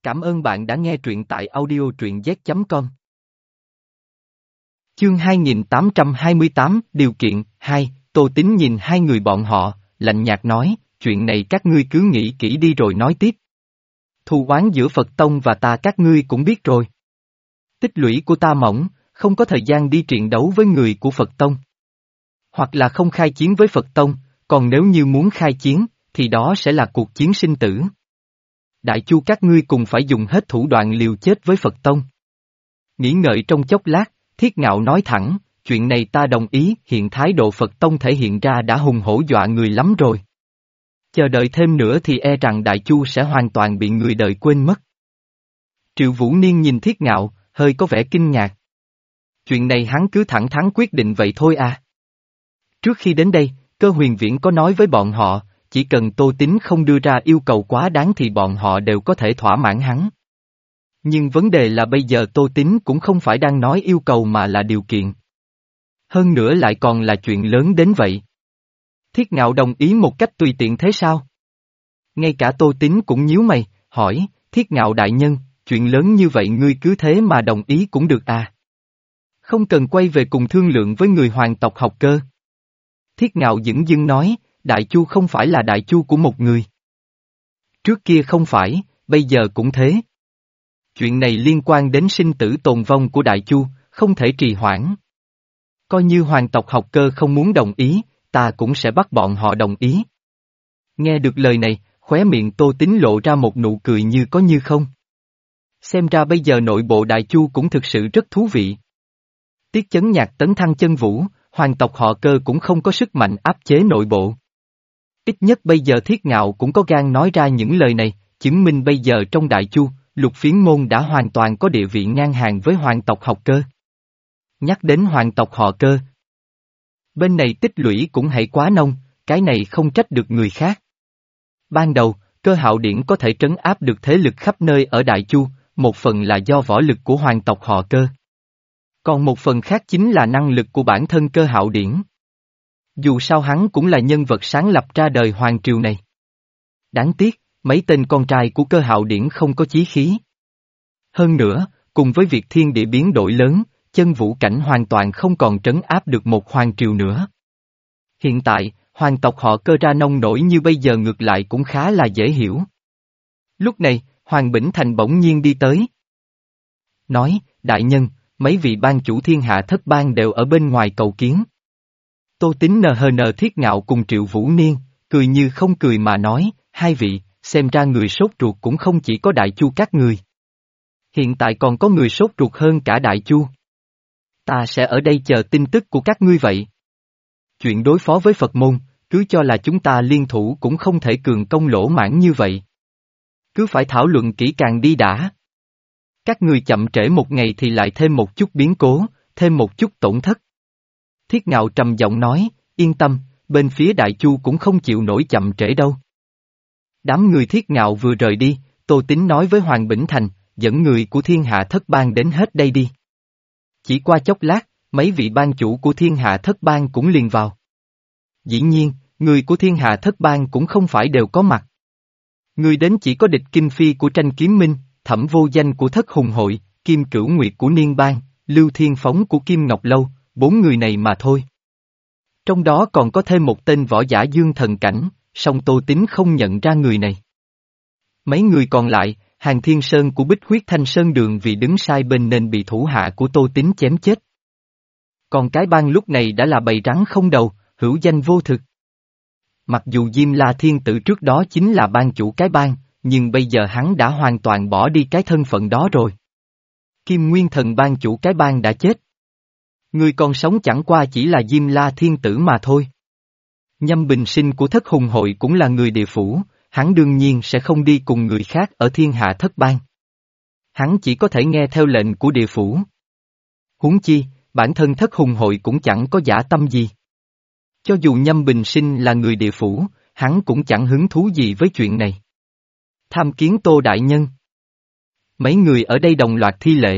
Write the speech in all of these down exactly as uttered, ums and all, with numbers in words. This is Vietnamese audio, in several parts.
Cảm ơn bạn đã nghe truyện tại audio truyện z chấm com. Chương hai nghìn tám trăm hai mươi tám, điều kiện, hai, Tô Tín nhìn hai người bọn họ, lạnh nhạt nói, chuyện này các ngươi cứ nghĩ kỹ đi rồi nói tiếp. Thù oán giữa Phật Tông và ta các ngươi cũng biết rồi. Tích lũy của ta mỏng, không có thời gian đi triện đấu với người của Phật Tông. Hoặc là không khai chiến với Phật Tông, còn nếu như muốn khai chiến, thì đó sẽ là cuộc chiến sinh tử. Đại Chu các ngươi cùng phải dùng hết thủ đoạn liều chết với Phật Tông. Nghĩ ngợi trong chốc lát, Thiết Ngạo nói thẳng, chuyện này ta đồng ý, hiện thái độ Phật Tông thể hiện ra đã hùng hổ dọa người lắm rồi. Chờ đợi thêm nữa thì e rằng Đại Chu sẽ hoàn toàn bị người đời quên mất. Triệu Vũ Niên nhìn Thiết Ngạo, hơi có vẻ kinh ngạc. Chuyện này hắn cứ thẳng thắn quyết định vậy thôi à. Trước khi đến đây, Cơ Huyền Viễn có nói với bọn họ, chỉ cần Tô Tín không đưa ra yêu cầu quá đáng thì bọn họ đều có thể thỏa mãn hắn. Nhưng vấn đề là bây giờ Tô Tín cũng không phải đang nói yêu cầu mà là điều kiện. Hơn nữa lại còn là chuyện lớn đến vậy. Thiết Ngạo đồng ý một cách tùy tiện thế sao? Ngay cả Tô Tín cũng nhíu mày, hỏi, Thiết Ngạo đại nhân, chuyện lớn như vậy ngươi cứ thế mà đồng ý cũng được à? Không cần quay về cùng thương lượng với người hoàng tộc Học Cơ. Thiết Ngạo dửng dưng nói, Đại Chu không phải là Đại Chu của một người. Trước kia không phải, bây giờ cũng thế. Chuyện này liên quan đến sinh tử tồn vong của Đại Chu, không thể trì hoãn. Coi như hoàng tộc Học Cơ không muốn đồng ý, ta cũng sẽ bắt bọn họ đồng ý. Nghe được lời này, khóe miệng Tô Tín lộ ra một nụ cười như có như không. Xem ra bây giờ nội bộ Đại Chu cũng thực sự rất thú vị. Tiết Chấn Nhạc tấn thăng chân vũ, hoàng tộc họ Cơ cũng không có sức mạnh áp chế nội bộ. Ít nhất bây giờ Thiết Ngạo cũng có gan nói ra những lời này, chứng minh bây giờ trong Đại Chu, Lục Phiến Môn đã hoàn toàn có địa vị ngang hàng với hoàng tộc Học Cơ. Nhắc đến hoàng tộc họ Cơ. Bên này tích lũy cũng hay quá nông, cái này không trách được người khác. Ban đầu, Cơ Hạo Điển có thể trấn áp được thế lực khắp nơi ở Đại Chu, một phần là do võ lực của hoàng tộc họ Cơ. Còn một phần khác chính là năng lực của bản thân Cơ Hạo Điển. Dù sao hắn cũng là nhân vật sáng lập ra đời hoàng triều này. Đáng tiếc, mấy tên con trai của Cơ Hạo Điển không có chí khí. Hơn nữa, cùng với việc thiên địa biến đổi lớn, chân vũ cảnh hoàn toàn không còn trấn áp được một hoàng triều nữa. Hiện tại, hoàng tộc họ Cơ ra nông nổi như bây giờ ngược lại cũng khá là dễ hiểu. Lúc này, Hoàng Bỉnh Thành bỗng nhiên đi tới. Nói, đại nhân, mấy vị ban chủ thiên hạ thất bang đều ở bên ngoài cầu kiến. Tô Tín nờ hờ nờ Thiết Ngạo cùng Triệu Vũ Niên, cười như không cười mà nói, hai vị, xem ra người sốt ruột cũng không chỉ có Đại Chu các người. Hiện tại còn có người sốt ruột hơn cả Đại Chu. Ta sẽ ở đây chờ tin tức của các ngươi vậy. Chuyện đối phó với Phật môn, cứ cho là chúng ta liên thủ cũng không thể cường công lỗ mãn như vậy. Cứ phải thảo luận kỹ càng đi đã. Các người chậm trễ một ngày thì lại thêm một chút biến cố, thêm một chút tổn thất. Thiết Ngạo trầm giọng nói, yên tâm, bên phía Đại Chu cũng không chịu nổi chậm trễ đâu. Đám người Thiết Ngạo vừa rời đi, Tô Tín nói với Hoàng Bỉnh Thành, dẫn người của thiên hạ thất bang đến hết đây đi. Chỉ qua chốc lát, mấy vị ban chủ của thiên hạ thất bang cũng liền vào. Dĩ nhiên, người của thiên hạ thất bang cũng không phải đều có mặt. Người đến chỉ có Địch Kinh Phi của Tranh Kiếm Minh, Thẩm Vô Danh của Thất Hùng Hội, Kim Cửu Nguyệt của Niên Bang, Lưu Thiên Phóng của Kim Ngọc Lâu, bốn người này mà thôi. Trong đó còn có thêm một tên võ giả Dương Thần Cảnh, song Tô Tín không nhận ra người này. Mấy người còn lại, Hàng Thiên Sơn của Bích Huyết Thanh Sơn Đường vì đứng sai bên nên bị thủ hạ của Tô Tín chém chết. Còn cái bang lúc này đã là bầy rắn không đầu, hữu danh vô thực. Mặc dù Diêm La Thiên Tử trước đó chính là ban chủ cái bang, nhưng bây giờ hắn đã hoàn toàn bỏ đi cái thân phận đó rồi. Kim Nguyên Thần ban chủ cái bang đã chết. Người còn sống chẳng qua chỉ là Diêm La Thiên Tử mà thôi. Nhâm Bình Sinh của Thất Hùng Hội cũng là người địa phủ, hắn đương nhiên sẽ không đi cùng người khác ở thiên hạ thất bang. Hắn chỉ có thể nghe theo lệnh của địa phủ. Huống chi, bản thân Thất Hùng Hội cũng chẳng có dã tâm gì. Cho dù Nhâm Bình Sinh là người địa phủ, hắn cũng chẳng hứng thú gì với chuyện này. Tham kiến Tô đại nhân. Mấy người ở đây đồng loạt thi lễ.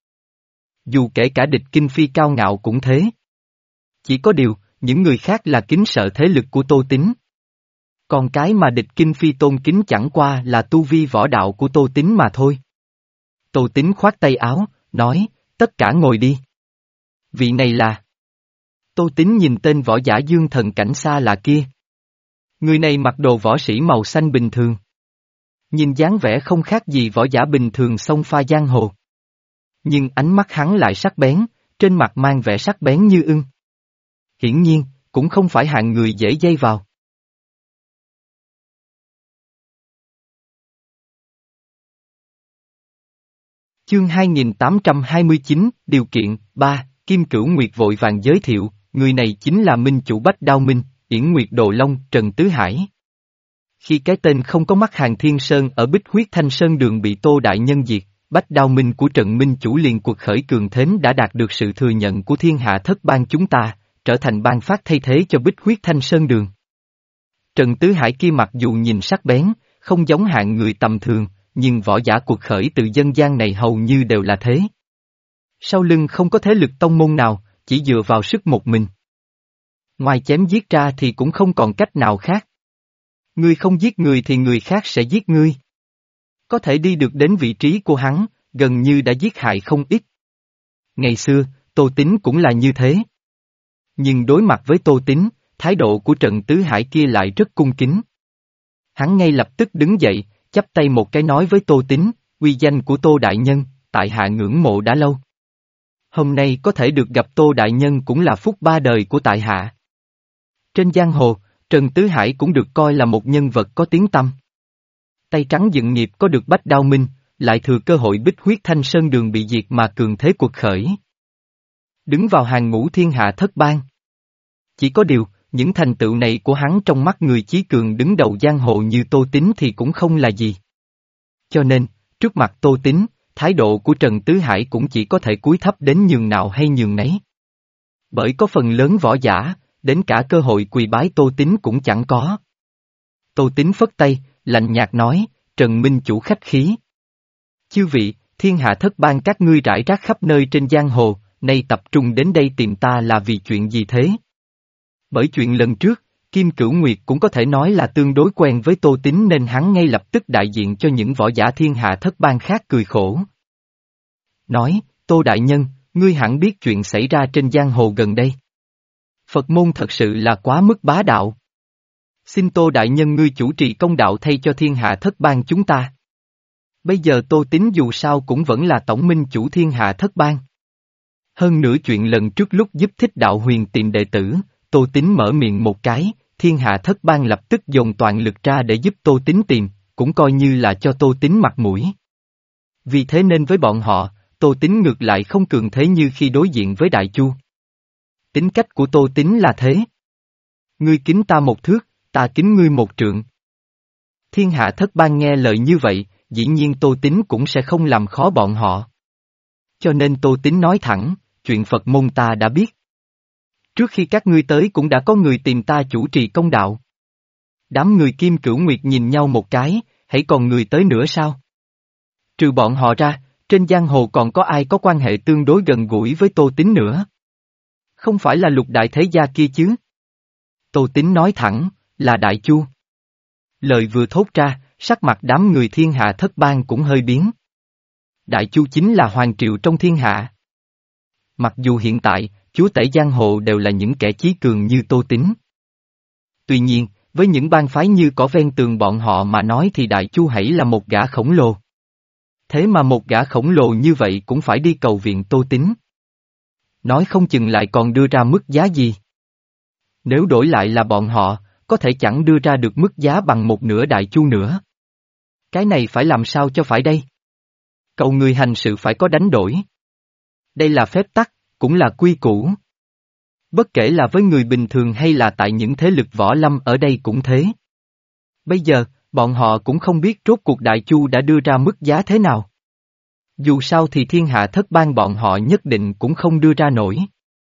Dù kể cả Địch Kinh Phi cao ngạo cũng thế. Chỉ có điều, những người khác là kính sợ thế lực của Tô Tín. Còn cái mà địch Kinh Phi tôn kính chẳng qua là tu vi võ đạo của Tô Tín mà thôi. Tô Tín khoát tay áo, nói, tất cả ngồi đi. Vị này là... Tô Tín nhìn tên võ giả Dương Thần Cảnh xa lạ kia. Người này mặc đồ võ sĩ màu xanh bình thường. Nhìn dáng vẻ không khác gì võ giả bình thường xông pha giang hồ. Nhưng ánh mắt hắn lại sắc bén, trên mặt mang vẻ sắc bén như ưng. Hiển nhiên, cũng không phải hạng người dễ dây vào. Chương hai nghìn tám trăm hai mươi chín, điều kiện, ba, Kim Cửu Nguyệt vội vàng giới thiệu, người này chính là minh chủ Bách Đao Minh, Yển Nguyệt Đồ Long, Trần Tứ Hải. Khi cái tên không có mắt Hàng Thiên Sơn ở Bích Huyết Thanh Sơn Đường bị Tô Đại Nhân diệt, Bách Đao Minh của Trần Minh chủ liền cuộc khởi cường thến đã đạt được sự thừa nhận của thiên hạ thất bang chúng ta, trở thành bang phát thay thế cho Bích Huyết Thanh Sơn Đường. Trần Tứ Hải kia mặc dù nhìn sắc bén, không giống hạng người tầm thường, nhưng võ giả cuộc khởi từ dân gian này hầu như đều là thế. Sau lưng không có thế lực tông môn nào, chỉ dựa vào sức một mình. Ngoài chém giết ra thì cũng không còn cách nào khác. Ngươi không giết người thì người khác sẽ giết ngươi. Có thể đi được đến vị trí của hắn, gần như đã giết hại không ít. Ngày xưa, Tô Tín cũng là như thế. Nhưng đối mặt với Tô Tín, thái độ của Trần Tứ Hải kia lại rất cung kính. Hắn ngay lập tức đứng dậy, chắp tay một cái nói với Tô Tín, uy danh của Tô Đại Nhân, tại hạ ngưỡng mộ đã lâu. Hôm nay có thể được gặp Tô Đại Nhân cũng là phúc ba đời của tại hạ. Trên giang hồ, Trần Tứ Hải cũng được coi là một nhân vật có tiếng tăm. Tay trắng dựng nghiệp có được Bách Đao Minh, lại thừa cơ hội Bích Huyết Thanh Sơn Đường bị diệt mà cường thế cuộc khởi. Đứng vào hàng ngũ thiên hạ thất bang. Chỉ có điều, những thành tựu này của hắn trong mắt người chí cường đứng đầu giang hồ như Tô Tín thì cũng không là gì. Cho nên, trước mặt Tô Tín, thái độ của Trần Tứ Hải cũng chỉ có thể cúi thấp đến nhường nào hay nhường nấy. Bởi có phần lớn võ giả, đến cả cơ hội quỳ bái Tô Tín cũng chẳng có. Tô Tín phất tay, lạnh nhạt nói, Trần Minh chủ khách khí. Chư vị, thiên hạ thất bang các ngươi rải rác khắp nơi trên giang hồ, nay tập trung đến đây tìm ta là vì chuyện gì thế? Bởi chuyện lần trước, Kim Cửu Nguyệt cũng có thể nói là tương đối quen với Tô Tín nên hắn ngay lập tức đại diện cho những võ giả thiên hạ thất bang khác cười khổ. Nói, Tô Đại Nhân, ngươi hẳn biết chuyện xảy ra trên giang hồ gần đây. Phật môn thật sự là quá mức bá đạo. Xin Tô Đại Nhân ngươi chủ trì công đạo thay cho thiên hạ thất bang chúng ta. Bây giờ Tô Tín dù sao cũng vẫn là tổng minh chủ thiên hạ thất bang. Hơn nữa chuyện lần trước lúc giúp Thích Đạo Huyền tìm đệ tử, Tô Tín mở miệng một cái, thiên hạ thất bang lập tức dồn toàn lực ra để giúp Tô Tín tìm, cũng coi như là cho Tô Tín mặt mũi. Vì thế nên với bọn họ, Tô Tín ngược lại không cường thế như khi đối diện với Đại Chu. Tính cách của Tô Tín là thế. Ngươi kính ta một thước, ta kính ngươi một trượng. Thiên hạ thất bang nghe lời như vậy, dĩ nhiên Tô Tín cũng sẽ không làm khó bọn họ. Cho nên Tô Tín nói thẳng, chuyện Phật môn ta đã biết. Trước khi các ngươi tới cũng đã có người tìm ta chủ trì công đạo. Đám người Kim Cửu Nguyệt nhìn nhau một cái, hãy còn người tới nữa sao? Trừ bọn họ ra, trên giang hồ còn có ai có quan hệ tương đối gần gũi với Tô Tín nữa? Không phải là Lục Đại Thế Gia kia chứ? Tô Tín nói thẳng, là Đại Chu. Lời vừa thốt ra, sắc mặt đám người thiên hạ thất bang cũng hơi biến. Đại Chu chính là hoàng triều trong thiên hạ. Mặc dù hiện tại, chúa tể giang hồ đều là những kẻ chí cường như Tô Tín. Tuy nhiên, với những bang phái như cỏ ven tường bọn họ mà nói thì Đại Chu hãy là một gã khổng lồ. Thế mà một gã khổng lồ như vậy cũng phải đi cầu viện Tô Tín. Nói không chừng lại còn đưa ra mức giá gì. Nếu đổi lại là bọn họ, có thể chẳng đưa ra được mức giá bằng một nửa Đại Chu nữa. Cái này phải làm sao cho phải đây? Cầu người hành sự phải có đánh đổi. Đây là phép tắc, cũng là quy củ. Bất kể là với người bình thường hay là tại những thế lực võ lâm ở đây cũng thế. Bây giờ, bọn họ cũng không biết rốt cuộc Đại Chu đã đưa ra mức giá thế nào. Dù sao thì thiên hạ thất bang bọn họ nhất định cũng không đưa ra nổi.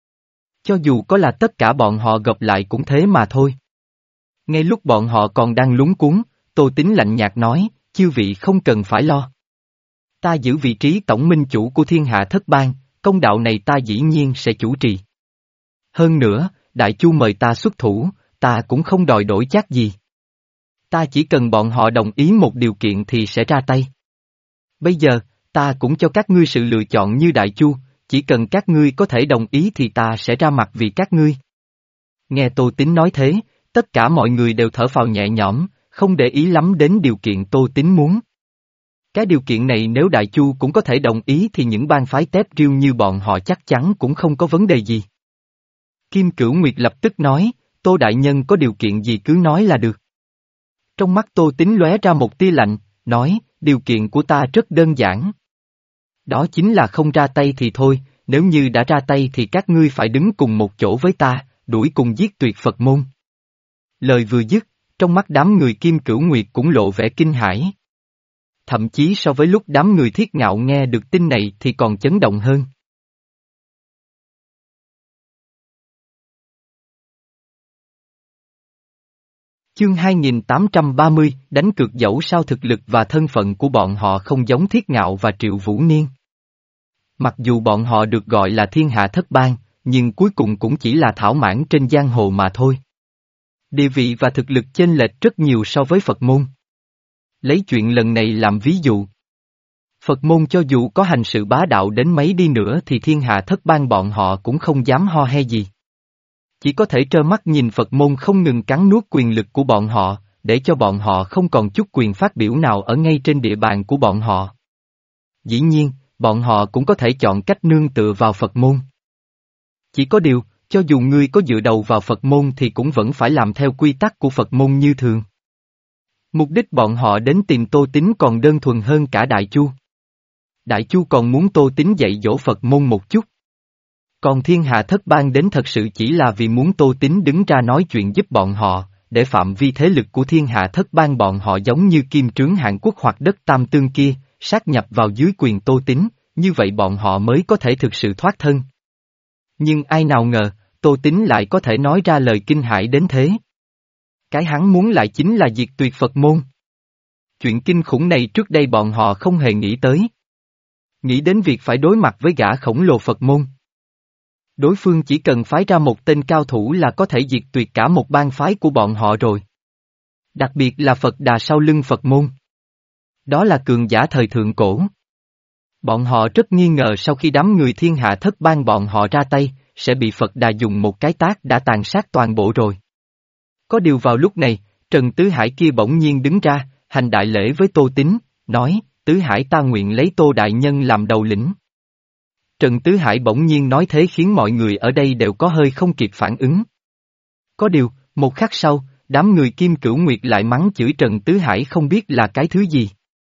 Cho dù có là tất cả bọn họ gộp lại cũng thế mà thôi. Ngay lúc bọn họ còn đang lúng cuống, Tô Tín lạnh nhạt nói, chư vị không cần phải lo. Ta giữ vị trí tổng minh chủ của thiên hạ thất bang, công đạo này ta dĩ nhiên sẽ chủ trì. Hơn nữa, Đại Chu mời ta xuất thủ, ta cũng không đòi đổi chắc gì. Ta chỉ cần bọn họ đồng ý một điều kiện thì sẽ ra tay. Bây giờ, ta cũng cho các ngươi sự lựa chọn như Đại Chu, chỉ cần các ngươi có thể đồng ý thì ta sẽ ra mặt vì các ngươi. Nghe Tô Tín nói thế, tất cả mọi người đều thở phào nhẹ nhõm, không để ý lắm đến điều kiện Tô Tín muốn. Cái điều kiện này nếu Đại Chu cũng có thể đồng ý thì những bang phái tép riêu như bọn họ chắc chắn cũng không có vấn đề gì. Kim Cửu Nguyệt lập tức nói, Tô Đại Nhân có điều kiện gì cứ nói là được. Trong mắt Tô Tín lóe ra một tia lạnh, nói, điều kiện của ta rất đơn giản. Đó chính là không ra tay thì thôi, nếu như đã ra tay thì các ngươi phải đứng cùng một chỗ với ta, đuổi cùng giết tuyệt Phật môn. Lời vừa dứt, trong mắt đám người Kim Cửu Nguyệt cũng lộ vẻ kinh hãi. Thậm chí so với lúc đám người Thiết Ngạo nghe được tin này thì còn chấn động hơn. Chương hai nghìn tám trăm ba mươi, đánh cược dẫu sao thực lực và thân phận của bọn họ không giống Thiết Ngạo và Triệu Vũ Niên. Mặc dù bọn họ được gọi là thiên hạ thất bang, nhưng cuối cùng cũng chỉ là thảo mãn trên giang hồ mà thôi. Địa vị và thực lực chênh lệch rất nhiều so với Phật môn. Lấy chuyện lần này làm ví dụ. Phật môn cho dù có hành sự bá đạo đến mấy đi nữa thì thiên hạ thất bang bọn họ cũng không dám ho he gì. Chỉ có thể trơ mắt nhìn Phật môn không ngừng cắn nuốt quyền lực của bọn họ, để cho bọn họ không còn chút quyền phát biểu nào ở ngay trên địa bàn của bọn họ. Dĩ nhiên, bọn họ cũng có thể chọn cách nương tựa vào Phật môn. Chỉ có điều, cho dù ngươi có dựa đầu vào Phật môn thì cũng vẫn phải làm theo quy tắc của Phật môn như thường. Mục đích bọn họ đến tìm Tô Tín còn đơn thuần hơn cả Đại Chu. Đại Chu còn muốn Tô Tín dạy dỗ Phật môn một chút. Còn thiên hạ thất bang đến thật sự chỉ là vì muốn Tô Tín đứng ra nói chuyện giúp bọn họ, để phạm vi thế lực của thiên hạ thất bang bọn họ giống như kim trướng Hàn Quốc hoặc đất Tam Tương kia, sát nhập vào dưới quyền Tô Tín, như vậy bọn họ mới có thể thực sự thoát thân. Nhưng ai nào ngờ, Tô Tín lại có thể nói ra lời kinh hãi đến thế. Cái hắn muốn lại chính là diệt tuyệt Phật môn. Chuyện kinh khủng này trước đây bọn họ không hề nghĩ tới. Nghĩ đến việc phải đối mặt với gã khổng lồ Phật môn. Đối phương chỉ cần phái ra một tên cao thủ là có thể diệt tuyệt cả một bang phái của bọn họ rồi. Đặc biệt là Phật Đà sau lưng Phật môn. Đó là cường giả thời thượng cổ. Bọn họ rất nghi ngờ sau khi đám người thiên hạ thất bang bọn họ ra tay, sẽ bị Phật Đà dùng một cái tát đã tàn sát toàn bộ rồi. Có điều vào lúc này, Trần Tứ Hải kia bỗng nhiên đứng ra, hành đại lễ với Tô Tín, nói, Tứ Hải ta nguyện lấy Tô Đại Nhân làm đầu lĩnh. Trần Tứ Hải bỗng nhiên nói thế khiến mọi người ở đây đều có hơi không kịp phản ứng. Có điều, một khắc sau, đám người Kim Cửu Nguyệt lại mắng chửi Trần Tứ Hải không biết là cái thứ gì.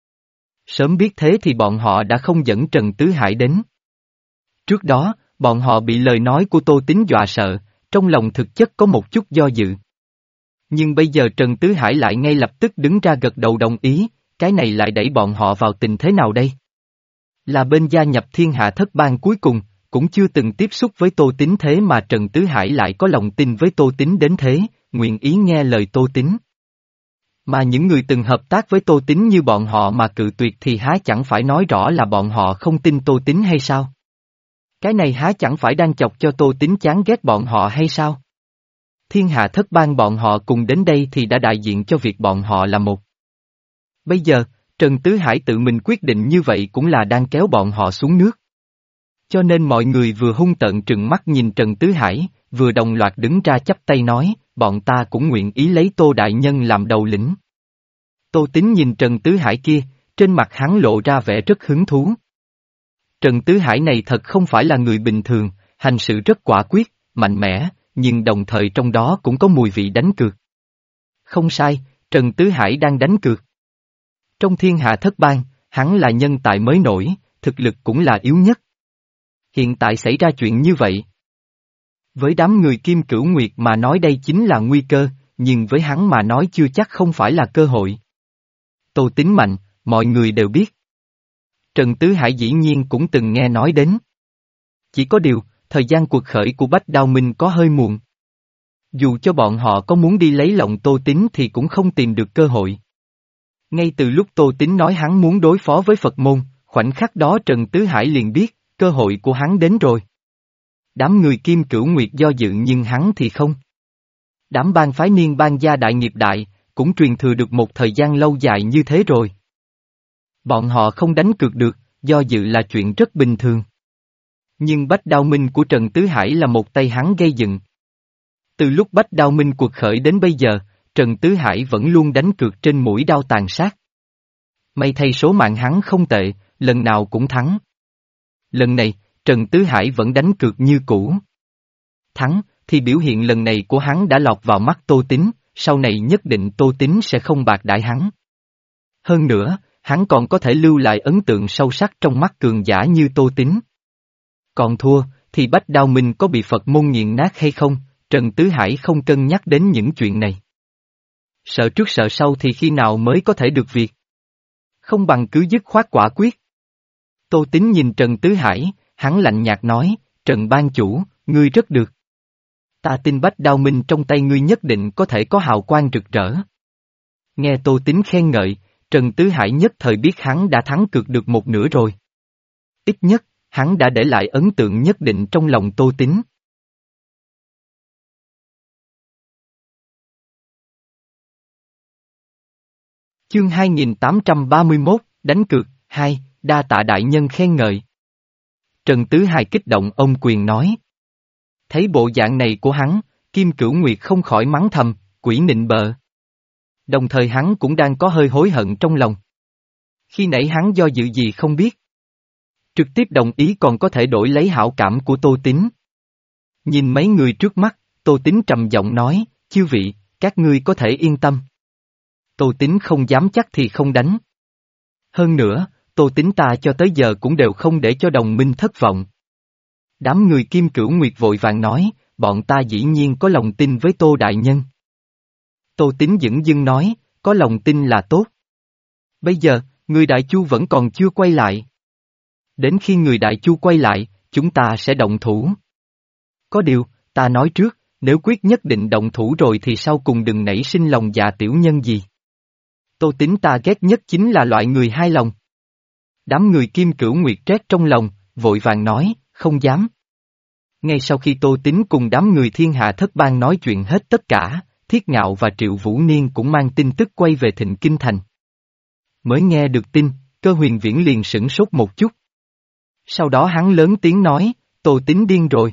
Sớm biết thế thì bọn họ đã không dẫn Trần Tứ Hải đến. Trước đó, bọn họ bị lời nói của Tô Tín dọa sợ, trong lòng thực chất có một chút do dự. Nhưng bây giờ Trần Tứ Hải lại ngay lập tức đứng ra gật đầu đồng ý, cái này lại đẩy bọn họ vào tình thế nào đây? Là bên gia nhập thiên hạ thất bang cuối cùng, cũng chưa từng tiếp xúc với Tô Tín thế mà Trần Tứ Hải lại có lòng tin với Tô Tín đến thế, nguyện ý nghe lời Tô Tín. Mà những người từng hợp tác với Tô Tín như bọn họ mà cự tuyệt thì há chẳng phải nói rõ là bọn họ không tin Tô Tín hay sao? Cái này há chẳng phải đang chọc cho Tô Tín chán ghét bọn họ hay sao? Thiên hạ thất bang bọn họ cùng đến đây thì đã đại diện cho việc bọn họ là một. Bây giờ, Trần Tứ Hải tự mình quyết định như vậy cũng là đang kéo bọn họ xuống nước. Cho nên mọi người vừa hung tợn trừng mắt nhìn Trần Tứ Hải, vừa đồng loạt đứng ra chắp tay nói, bọn ta cũng nguyện ý lấy Tô Đại Nhân làm đầu lĩnh. Tô Tín nhìn Trần Tứ Hải kia, trên mặt hắn lộ ra vẻ rất hứng thú. Trần Tứ Hải này thật không phải là người bình thường, hành sự rất quả quyết, mạnh mẽ, nhưng đồng thời trong đó cũng có mùi vị đánh cược. Không sai, Trần Tứ Hải đang đánh cược. Trong thiên hạ thất bang, hắn là nhân tài mới nổi, thực lực cũng là yếu nhất. Hiện tại xảy ra chuyện như vậy. Với đám người Kim Cửu Nguyệt mà nói đây chính là nguy cơ, nhưng với hắn mà nói chưa chắc không phải là cơ hội. Tô Tín mạnh, mọi người đều biết. Trần Tứ Hải dĩ nhiên cũng từng nghe nói đến. Chỉ có điều, thời gian cuộc khởi của Bách Đao Minh có hơi muộn. Dù cho bọn họ có muốn đi lấy lòng Tô Tín thì cũng không tìm được cơ hội. Ngay từ lúc Tô Tín nói hắn muốn đối phó với Phật môn, khoảnh khắc đó Trần Tứ Hải liền biết, cơ hội của hắn đến rồi. Đám người Kim Cửu Nguyệt do dự nhưng hắn thì không. Đám bang phái niên bang gia đại nghiệp đại, cũng truyền thừa được một thời gian lâu dài như thế rồi. Bọn họ không đánh cược được, do dự là chuyện rất bình thường. Nhưng Bách Đao Minh của Trần Tứ Hải là một tay hắn gây dựng. Từ lúc Bách Đao Minh cuộc khởi đến bây giờ, Trần Tứ Hải vẫn luôn đánh cược trên mũi đao tàn sát. May thay số mạng hắn không tệ, lần nào cũng thắng. Lần này, Trần Tứ Hải vẫn đánh cược như cũ. Thắng, thì biểu hiện lần này của hắn đã lọt vào mắt Tô Tín, sau này nhất định Tô Tín sẽ không bạc đãi hắn. Hơn nữa, hắn còn có thể lưu lại ấn tượng sâu sắc trong mắt cường giả như Tô Tín. Còn thua, thì Bách Đao Minh có bị Phật môn nghiền nát hay không, Trần Tứ Hải không cân nhắc đến những chuyện này. Sợ trước sợ sau thì khi nào mới có thể được việc. Không bằng cứ dứt khoát quả quyết. Tô Tín nhìn Trần Tứ Hải, hắn lạnh nhạt nói, Trần ban chủ, ngươi rất được. Ta tin Bách Đao Minh trong tay ngươi nhất định có thể có hào quang rực rỡ. Nghe Tô Tín khen ngợi, Trần Tứ Hải nhất thời biết hắn đã thắng cược được một nửa rồi. Ít nhất, hắn đã để lại ấn tượng nhất định trong lòng Tô Tín. Chương hai nghìn tám trăm ba mươi mốt, đánh cược, hai, đa tạ đại nhân khen ngợi. Trần Tứ Hải kích động ôm quyền nói. Thấy bộ dạng này của hắn, Kim Cửu Nguyệt không khỏi mắng thầm, quỷ nịnh bợ. Đồng thời hắn cũng đang có hơi hối hận trong lòng. Khi nãy hắn do dự gì không biết. Trực tiếp đồng ý còn có thể đổi lấy hảo cảm của Tô Tín. Nhìn mấy người trước mắt, Tô Tín trầm giọng nói, chư vị, các ngươi có thể yên tâm. Tô Tín không dám chắc thì không đánh. Hơn nữa, Tô Tín ta cho tới giờ cũng đều không để cho đồng minh thất vọng. Đám người Kim Cửu Nguyệt vội vàng nói, bọn ta dĩ nhiên có lòng tin với Tô Đại Nhân. Tô Tín dửng dưng nói, có lòng tin là tốt. Bây giờ, người Đại Chu vẫn còn chưa quay lại. Đến khi người Đại Chu quay lại, chúng ta sẽ động thủ. Có điều, ta nói trước, nếu quyết nhất định động thủ rồi thì sau cùng đừng nảy sinh lòng dạ tiểu nhân gì. Tô Tín ta ghét nhất chính là loại người hai lòng. Đám người Kim Cửu Nguyệt trét trong lòng, vội vàng nói, không dám. Ngay sau khi Tô Tín cùng đám người thiên hạ thất bang nói chuyện hết tất cả, Thiết Ngạo và Triệu Vũ Niên cũng mang tin tức quay về Thịnh Kinh Thành. Mới nghe được tin, Cơ Huyền Viễn liền sửng sốt một chút. Sau đó hắn lớn tiếng nói, Tô Tín điên rồi.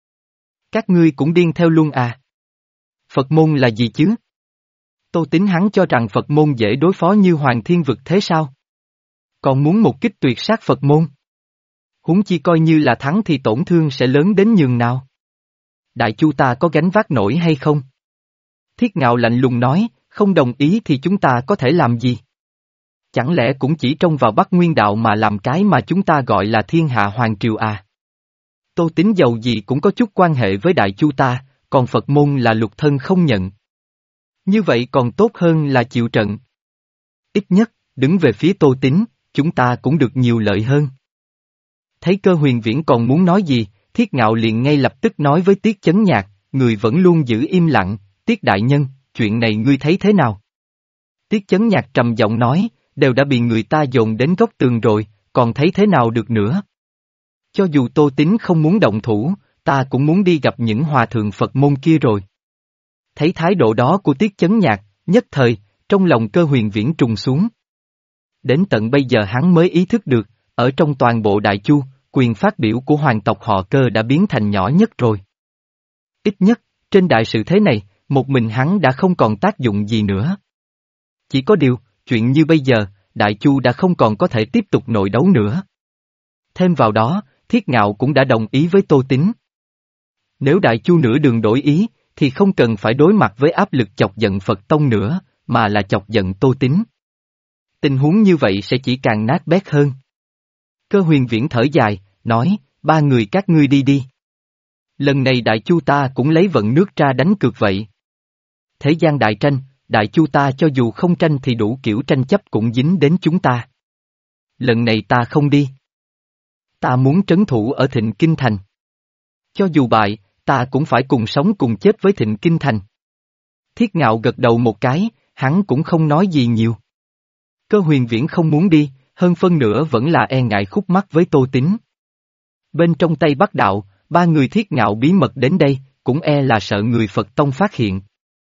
Các ngươi cũng điên theo luôn à? Phật môn là gì chứ? Tô Tín hắn cho rằng Phật môn dễ đối phó như Hoàng Thiên Vực thế sao? Còn muốn một kích tuyệt sát Phật môn? Huống chi coi như là thắng thì tổn thương sẽ lớn đến nhường nào? Đại Chu ta có gánh vác nổi hay không? Thiết Ngạo lạnh lùng nói, không đồng ý thì chúng ta có thể làm gì? Chẳng lẽ cũng chỉ trông vào Bắc Nguyên Đạo mà làm cái mà chúng ta gọi là thiên hạ hoàng triều à? Tô Tín giàu gì cũng có chút quan hệ với Đại Chu ta, còn Phật môn là lục thân không nhận. Như vậy còn tốt hơn là chịu trận. Ít nhất, đứng về phía Tô Tín, chúng ta cũng được nhiều lợi hơn. Thấy Cơ Huyền Viễn còn muốn nói gì, Thiết Ngạo liền ngay lập tức nói với Tiết Chấn Nhạc, người vẫn luôn giữ im lặng, Tiết Đại Nhân, chuyện này ngươi thấy thế nào? Tiết Chấn Nhạc trầm giọng nói, đều đã bị người ta dồn đến góc tường rồi, còn thấy thế nào được nữa? Cho dù Tô Tín không muốn động thủ, ta cũng muốn đi gặp những hòa thượng Phật môn kia rồi. Thấy thái độ đó của Tiết Chấn Nhạc, nhất thời, trong lòng Cơ Huyền Viễn trùng xuống. Đến tận bây giờ hắn mới ý thức được, ở trong toàn bộ Đại Chu, quyền phát biểu của hoàng tộc họ Cơ đã biến thành nhỏ nhất rồi. Ít nhất, trên đại sự thế này, một mình hắn đã không còn tác dụng gì nữa. Chỉ có điều, chuyện như bây giờ, Đại Chu đã không còn có thể tiếp tục nội đấu nữa. Thêm vào đó, Thiết Ngạo cũng đã đồng ý với Tô Tín. Nếu Đại Chu nửa đường đổi ý, thì không cần phải đối mặt với áp lực chọc giận Phật Tông nữa, mà là chọc giận Tô Tín. Tình huống như vậy sẽ chỉ càng nát bét hơn. Cơ Huyền Viễn thở dài, nói, ba người các ngươi đi đi. Lần này Đại Chu ta cũng lấy vận nước ra đánh cược vậy. Thế gian đại tranh, Đại Chu ta cho dù không tranh thì đủ kiểu tranh chấp cũng dính đến chúng ta. Lần này ta không đi. Ta muốn trấn thủ ở Thịnh Kinh Thành. Cho dù bại, ta cũng phải cùng sống cùng chết với Thịnh Kinh Thành. Thiết Ngạo gật đầu một cái, hắn cũng không nói gì nhiều. Cơ Huyền Viễn không muốn đi, hơn phân nửa vẫn là e ngại khúc mắc với Tô Tín. Bên trong Tây Bắc Đạo, ba người Thiết Ngạo bí mật đến đây, cũng e là sợ người Phật Tông phát hiện.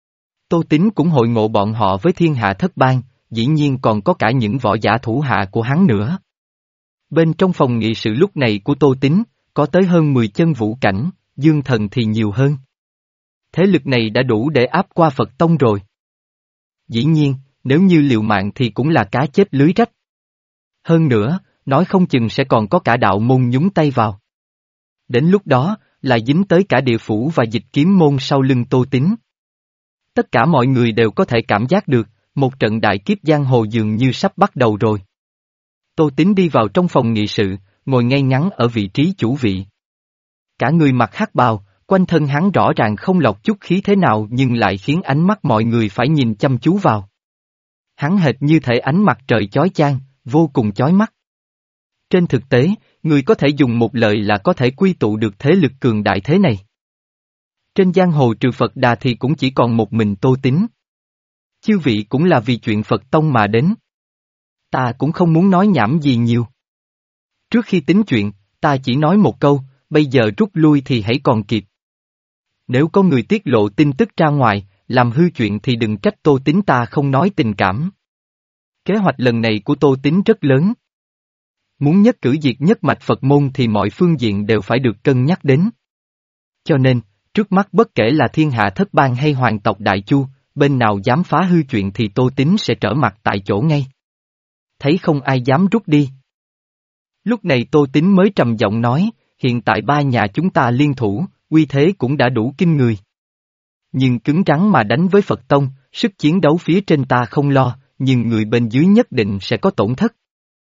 Tô Tín cũng hội ngộ bọn họ với thiên hạ thất bang, dĩ nhiên còn có cả những võ giả thủ hạ của hắn nữa. Bên trong phòng nghị sự lúc này của Tô Tín, có tới hơn mười chân vũ cảnh, dương thần thì nhiều hơn. Thế lực này đã đủ để áp qua Phật Tông rồi. Dĩ nhiên, nếu như liều mạng thì cũng là cá chết lưới rách. Hơn nữa, nói không chừng sẽ còn có cả đạo môn nhúng tay vào. Đến lúc đó, là dính tới cả địa phủ và dịch kiếm môn sau lưng Tô Tín. Tất cả mọi người đều có thể cảm giác được, một trận đại kiếp giang hồ dường như sắp bắt đầu rồi. Tô Tín đi vào trong phòng nghị sự, ngồi ngay ngắn ở vị trí chủ vị. Cả người mặc hắc bào, quanh thân hắn rõ ràng không lọc chút khí thế nào nhưng lại khiến ánh mắt mọi người phải nhìn chăm chú vào. Hắn hệt như thể ánh mặt trời chói chang, vô cùng chói mắt. Trên thực tế, người có thể dùng một lời là có thể quy tụ được thế lực cường đại thế này. Trên giang hồ trừ Phật Đà thì cũng chỉ còn một mình Tô Tín. Chư vị cũng là vì chuyện Phật Tông mà đến. Ta cũng không muốn nói nhảm gì nhiều. Trước khi tính chuyện, ta chỉ nói một câu, bây giờ rút lui thì hãy còn kịp. Nếu có người tiết lộ tin tức ra ngoài, làm hư chuyện thì đừng trách Tô Tín ta không nói tình cảm. Kế hoạch lần này của Tô Tín rất lớn. Muốn nhất cử diệt nhất mạch Phật môn thì mọi phương diện đều phải được cân nhắc đến. Cho nên, trước mắt bất kể là thiên hạ thất bang hay hoàng tộc Đại Chu, bên nào dám phá hư chuyện thì Tô Tín sẽ trở mặt tại chỗ ngay. Thấy không ai dám rút đi. Lúc này Tô Tín mới trầm giọng nói, hiện tại ba nhà chúng ta liên thủ, uy thế cũng đã đủ kinh người. Nhưng cứng rắn mà đánh với Phật Tông, sức chiến đấu phía trên ta không lo, nhưng người bên dưới nhất định sẽ có tổn thất.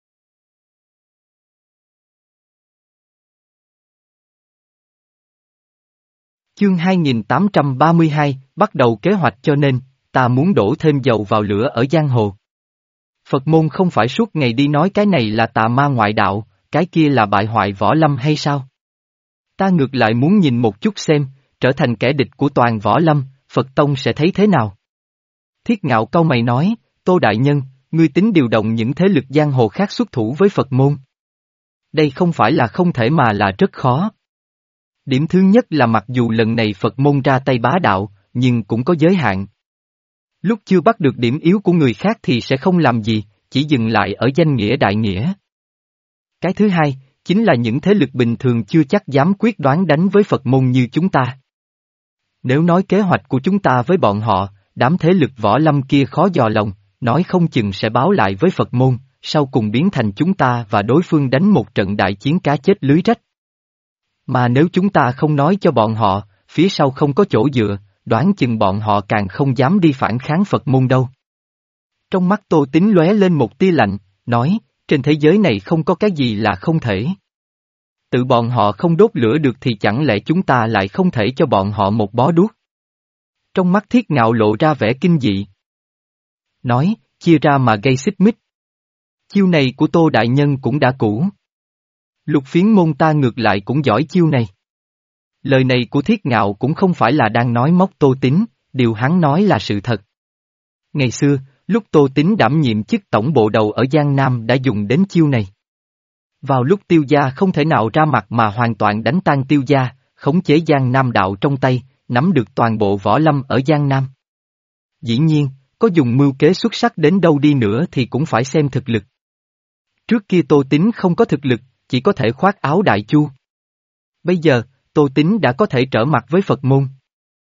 Chương hai nghìn tám trăm ba mươi hai, bắt đầu kế hoạch cho nên, ta muốn đổ thêm dầu vào lửa ở giang hồ. Phật môn không phải suốt ngày đi nói cái này là tà ma ngoại đạo, cái kia là bại hoại võ lâm hay sao? Ta ngược lại muốn nhìn một chút xem, trở thành kẻ địch của toàn võ lâm, Phật Tông sẽ thấy thế nào? Thiết Ngạo cau mày nói, Tô Đại Nhân, ngươi tính điều động những thế lực giang hồ khác xuất thủ với Phật môn. Đây không phải là không thể mà là rất khó. Điểm thứ nhất là mặc dù lần này Phật môn ra tay bá đạo, nhưng cũng có giới hạn. Lúc chưa bắt được điểm yếu của người khác thì sẽ không làm gì, chỉ dừng lại ở danh nghĩa đại nghĩa. Cái thứ hai, chính là những thế lực bình thường chưa chắc dám quyết đoán đánh với Phật môn như chúng ta. Nếu nói kế hoạch của chúng ta với bọn họ, đám thế lực võ lâm kia khó dò lòng, nói không chừng sẽ báo lại với Phật môn, sau cùng biến thành chúng ta và đối phương đánh một trận đại chiến cá chết lưới rách. Mà nếu chúng ta không nói cho bọn họ, phía sau không có chỗ dựa, đoán chừng bọn họ càng không dám đi phản kháng Phật môn đâu. Trong mắt Tô Tín lóe lên một tia lạnh, nói, trên thế giới này không có cái gì là không thể. Tự bọn họ không đốt lửa được thì chẳng lẽ chúng ta lại không thể cho bọn họ một bó đuốc. Trong mắt Thiết Ngạo lộ ra vẻ kinh dị. Nói, chia ra mà gây xích mích. Chiêu này của Tô Đại Nhân cũng đã cũ. Lục Phiến môn ta ngược lại cũng giỏi chiêu này. Lời này của Thiết Ngạo cũng không phải là đang nói móc Tô Tín, điều hắn nói là sự thật. Ngày xưa, lúc Tô Tín đảm nhiệm chức tổng bộ đầu ở Giang Nam đã dùng đến chiêu này. Vào lúc Tiêu Gia không thể nào ra mặt mà hoàn toàn đánh tan Tiêu Gia, khống chế Giang Nam đạo trong tay, nắm được toàn bộ võ lâm ở Giang Nam. Dĩ nhiên, có dùng mưu kế xuất sắc đến đâu đi nữa thì cũng phải xem thực lực. Trước kia Tô Tín không có thực lực, chỉ có thể khoác áo Đại Chu. Bây giờ, Tô Tín đã có thể trở mặt với Phật môn.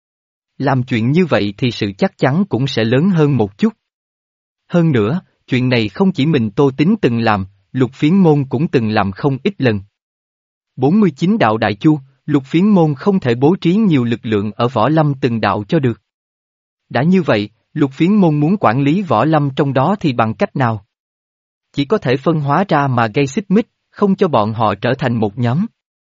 Làm chuyện như vậy thì sự chắc chắn cũng sẽ lớn hơn một chút. Hơn nữa, chuyện này không chỉ mình Tô Tín từng làm, Lục Phiến môn cũng từng làm không ít lần. bốn mươi chín đạo Đại Chu, Lục Phiến môn không thể bố trí nhiều lực lượng ở võ lâm từng đạo cho được. Đã như vậy, Lục Phiến môn muốn quản lý võ lâm trong đó thì bằng cách nào? Chỉ có thể phân hóa ra mà gây xích mích, không cho bọn họ trở thành một nhóm.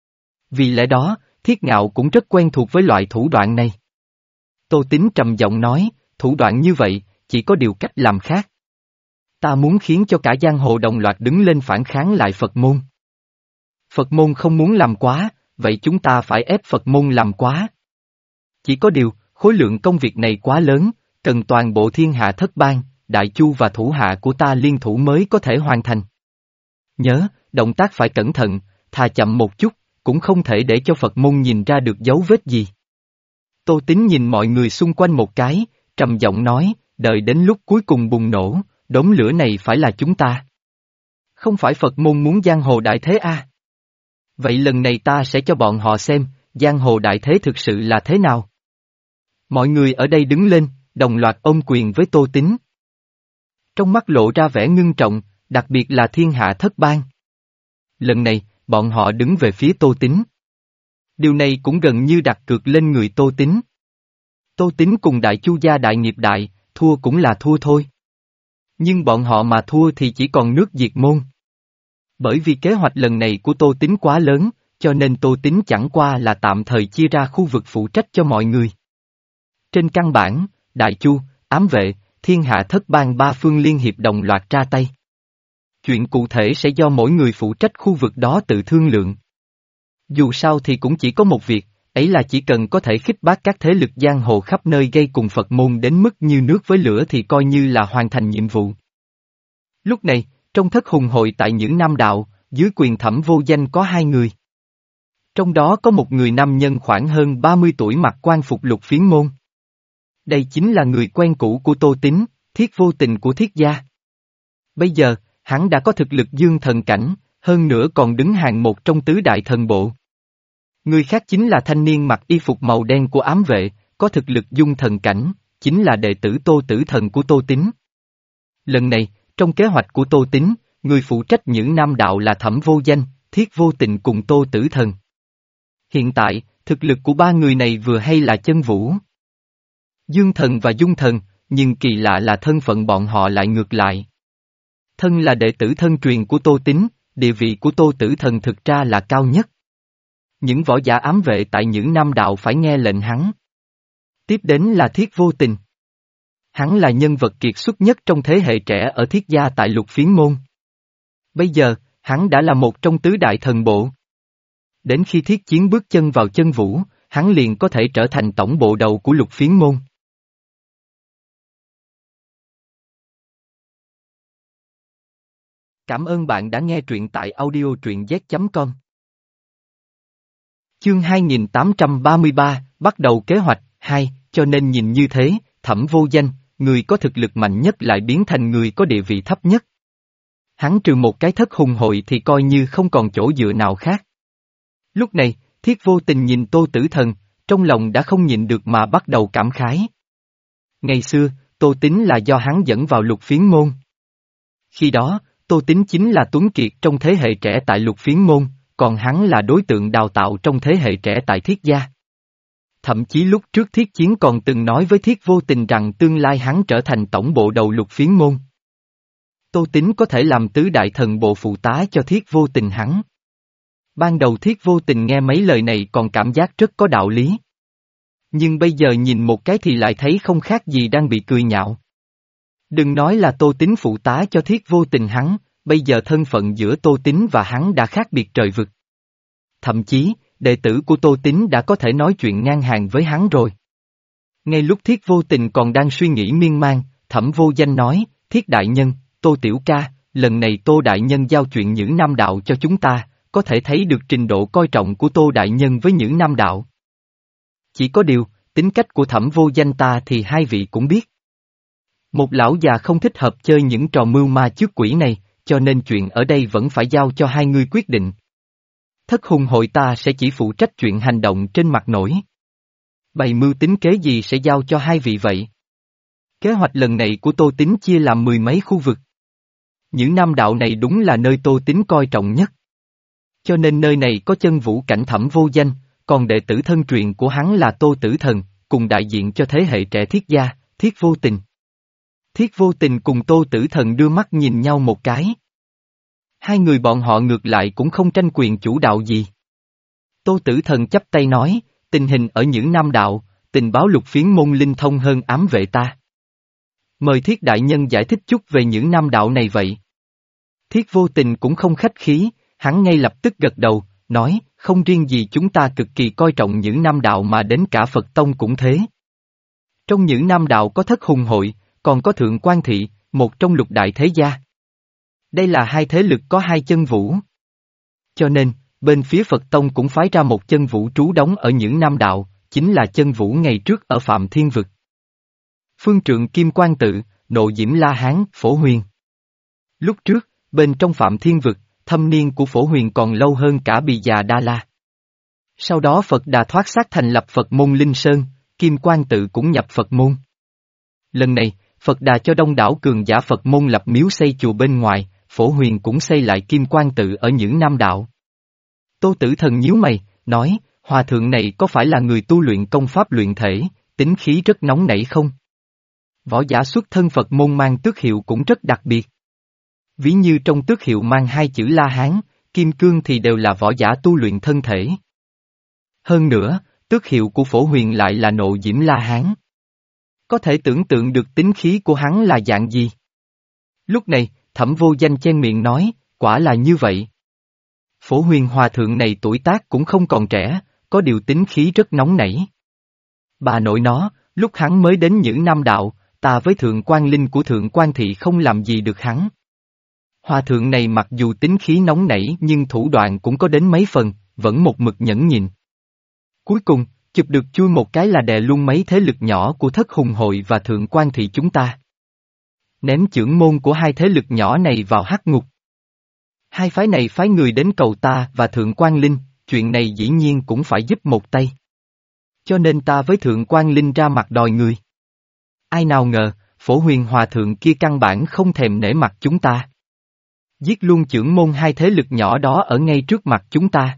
Vì lẽ đó, Thiết Ngạo cũng rất quen thuộc với loại thủ đoạn này. Tô Tín trầm giọng nói, thủ đoạn như vậy, chỉ có điều cách làm khác. Ta muốn khiến cho cả giang hồ đồng loạt đứng lên phản kháng lại Phật môn. Phật môn không muốn làm quá, vậy chúng ta phải ép Phật môn làm quá. Chỉ có điều, khối lượng công việc này quá lớn, cần toàn bộ thiên hạ thất bang, Đại Chu và thủ hạ của ta liên thủ mới có thể hoàn thành. Nhớ, động tác phải cẩn thận, thà chậm một chút, cũng không thể để cho Phật môn nhìn ra được dấu vết gì. Tô Tín nhìn mọi người xung quanh một cái, trầm giọng nói, đợi đến lúc cuối cùng bùng nổ, đống lửa này phải là chúng ta. Không phải Phật môn muốn giang hồ đại thế à? Vậy lần này ta sẽ cho bọn họ xem, giang hồ đại thế thực sự là thế nào. Mọi người ở đây đứng lên, đồng loạt ôm quyền với Tô Tín. Trong mắt lộ ra vẻ ngưng trọng, đặc biệt là thiên hạ thất bang. Lần này, bọn họ đứng về phía Tô Tín. Điều này cũng gần như đặt cược lên người Tô Tín. Tô Tín cùng đại chu gia đại nghiệp đại, thua cũng là thua thôi. Nhưng bọn họ mà thua thì chỉ còn nước diệt môn. Bởi vì kế hoạch lần này của Tô Tín quá lớn, cho nên Tô Tín chẳng qua là tạm thời chia ra khu vực phụ trách cho mọi người. Trên căn bản, đại chu, ám vệ, thiên hạ thất bang ba phương liên hiệp đồng loạt ra tay. Chuyện cụ thể sẽ do mỗi người phụ trách khu vực đó tự thương lượng. Dù sao thì cũng chỉ có một việc, ấy là chỉ cần có thể khích bác các thế lực giang hồ khắp nơi gây cùng Phật môn đến mức như nước với lửa thì coi như là hoàn thành nhiệm vụ. Lúc này, trong thất hùng hội tại những nam đạo, dưới quyền Thẩm Vô Danh có hai người. Trong đó có một người nam nhân khoảng hơn ba mươi tuổi mặc quan phục lục phiến môn. Đây chính là người quen cũ của Tô Tín, Thiết Vô Tình của Thiết gia. Bây giờ, hắn đã có thực lực dương thần cảnh, hơn nữa còn đứng hàng một trong tứ đại thần bộ. Người khác chính là thanh niên mặc y phục màu đen của ám vệ, có thực lực dung thần cảnh, chính là đệ tử Tô Tử Thần của Tô Tín. Lần này, trong kế hoạch của Tô Tín, người phụ trách những nam đạo là Thẩm Vô Danh, Thiết Vô Tình cùng Tô Tử Thần. Hiện tại, thực lực của ba người này vừa hay là chân vũ. Dương thần và dung thần, nhưng kỳ lạ là thân phận bọn họ lại ngược lại. Thân là đệ tử thân truyền của Tô Tín, địa vị của Tô Tử Thần thực ra là cao nhất. Những võ giả ám vệ tại những nam đạo phải nghe lệnh hắn. Tiếp đến là Thiết Vô Tình. Hắn là nhân vật kiệt xuất nhất trong thế hệ trẻ ở Thiết gia tại Lục Phiến môn. Bây giờ, hắn đã là một trong tứ đại thần bộ. Đến khi Thiết Chiến bước chân vào chân vũ, hắn liền có thể trở thành tổng bộ đầu của Lục Phiến môn. Cảm ơn bạn đã nghe truyện tại audio truyện z chấm com. Chương hai nghìn tám trăm ba mươi ba, bắt đầu kế hoạch, hai, cho nên nhìn như thế, Thẩm Vô Danh, người có thực lực mạnh nhất lại biến thành người có địa vị thấp nhất. Hắn trừ một cái thất hùng hội thì coi như không còn chỗ dựa nào khác. Lúc này, Thiết Vô Tình nhìn Tô Tử Thần, trong lòng đã không nhịn được mà bắt đầu cảm khái. Ngày xưa, Tô Tín là do hắn dẫn vào Lục Phiến môn. Khi đó, Tô Tín chính là tuấn kiệt trong thế hệ trẻ tại Lục Phiến môn, còn hắn là đối tượng đào tạo trong thế hệ trẻ tại Thiết gia. Thậm chí lúc trước Thiết Chiến còn từng nói với Thiết Vô Tình rằng tương lai hắn trở thành tổng bộ đầu Lục Phiến môn. Tô Tín có thể làm tứ đại thần bộ phụ tá cho Thiết Vô Tình hắn. Ban đầu Thiết Vô Tình nghe mấy lời này còn cảm giác rất có đạo lý. Nhưng bây giờ nhìn một cái thì lại thấy không khác gì đang bị cười nhạo. Đừng nói là Tô Tín phụ tá cho Thiết Vô Tình hắn, bây giờ thân phận giữa Tô Tín và hắn đã khác biệt trời vực. Thậm chí, đệ tử của Tô Tín đã có thể nói chuyện ngang hàng với hắn rồi. Ngay lúc Thiết Vô Tình còn đang suy nghĩ miên man, Thẩm Vô Danh nói, Thiết Đại Nhân, Tô Tiểu Ca, lần này Tô Đại Nhân giao chuyện những nam đạo cho chúng ta, có thể thấy được trình độ coi trọng của Tô Đại Nhân với những nam đạo. Chỉ có điều, tính cách của Thẩm Vô Danh ta thì hai vị cũng biết. Một lão già không thích hợp chơi những trò mưu ma trước quỷ này, cho nên chuyện ở đây vẫn phải giao cho hai người quyết định. Thất hùng hội ta sẽ chỉ phụ trách chuyện hành động trên mặt nổi. Bày mưu tính kế gì sẽ giao cho hai vị vậy? Kế hoạch lần này của Tô Tín chia làm mười mấy khu vực. Những nam đạo này đúng là nơi Tô Tín coi trọng nhất. Cho nên nơi này có chân vũ cảnh Thẩm Vô Danh, còn đệ tử thân truyền của hắn là Tô Tử Thần, cùng đại diện cho thế hệ trẻ Thiết gia, Thiết Vô Tình. Thiết Vô Tình cùng Tô Tử Thần đưa mắt nhìn nhau một cái. Hai người bọn họ ngược lại cũng không tranh quyền chủ đạo gì. Tô Tử Thần chắp tay nói, tình hình ở những nam đạo, tình báo Lục Phiến môn linh thông hơn ám vệ ta. Mời Thiết Đại Nhân giải thích chút về những nam đạo này vậy. Thiết Vô Tình cũng không khách khí, hắn ngay lập tức gật đầu, nói, không riêng gì chúng ta cực kỳ coi trọng những nam đạo mà đến cả Phật Tông cũng thế. Trong những nam đạo có Thất Hùng Hội, còn có Thượng Quan Thị, một trong lục đại thế gia. Đây là hai thế lực có hai chân vũ. Cho nên, bên phía Phật Tông cũng phái ra một chân vũ trú đóng ở những nam đạo, chính là chân vũ ngày trước ở Phạm Thiên Vực. Phương trượng Kim Quan Tự, Nộ Diễm La Hán, Phổ Huyền. Lúc trước, bên trong Phạm Thiên Vực, thâm niên của Phổ Huyền còn lâu hơn cả Bì Già Đa La. Sau đó Phật Đà thoát xác thành lập Phật môn Linh Sơn, Kim Quan Tự cũng nhập Phật môn. Lần này, Phật Đà cho đông đảo cường giả Phật môn lập miếu xây chùa bên ngoài, Phổ Huyền cũng xây lại Kim Quan Tự ở những Nam Đạo. Tô Tử Thần nhíu mày, nói, hòa thượng này có phải là người tu luyện công pháp luyện thể, tính khí rất nóng nảy không? Võ giả xuất thân Phật môn mang tước hiệu cũng rất đặc biệt. Ví như trong tước hiệu mang hai chữ La Hán, Kim Cương thì đều là võ giả tu luyện thân thể. Hơn nữa, tước hiệu của Phổ Huyền lại là Nộ Diễm La Hán. Có thể tưởng tượng được tính khí của hắn là dạng gì. Lúc này, Thẩm Vô Danh chen miệng nói, quả là như vậy. Phổ Huyền hòa thượng này tuổi tác cũng không còn trẻ, có điều tính khí rất nóng nảy. Bà nội nó, lúc hắn mới đến những Nam Đạo, ta với Thượng Quan Linh của Thượng Quan Thị không làm gì được hắn. Hòa thượng này mặc dù tính khí nóng nảy nhưng thủ đoạn cũng có đến mấy phần, vẫn một mực nhẫn nhịn. Cuối cùng, chụp được chui một cái là đè luôn mấy thế lực nhỏ của Thất Hùng Hội và Thượng Quan Thị chúng ta. Ném chưởng môn của hai thế lực nhỏ này vào hắc ngục. Hai phái này phái người đến cầu ta và Thượng Quan Linh, chuyện này dĩ nhiên cũng phải giúp một tay. Cho nên ta với Thượng Quan Linh ra mặt đòi người. Ai nào ngờ, Phổ Huyền hòa thượng kia căn bản không thèm nể mặt chúng ta. Giết luôn chưởng môn hai thế lực nhỏ đó ở ngay trước mặt chúng ta.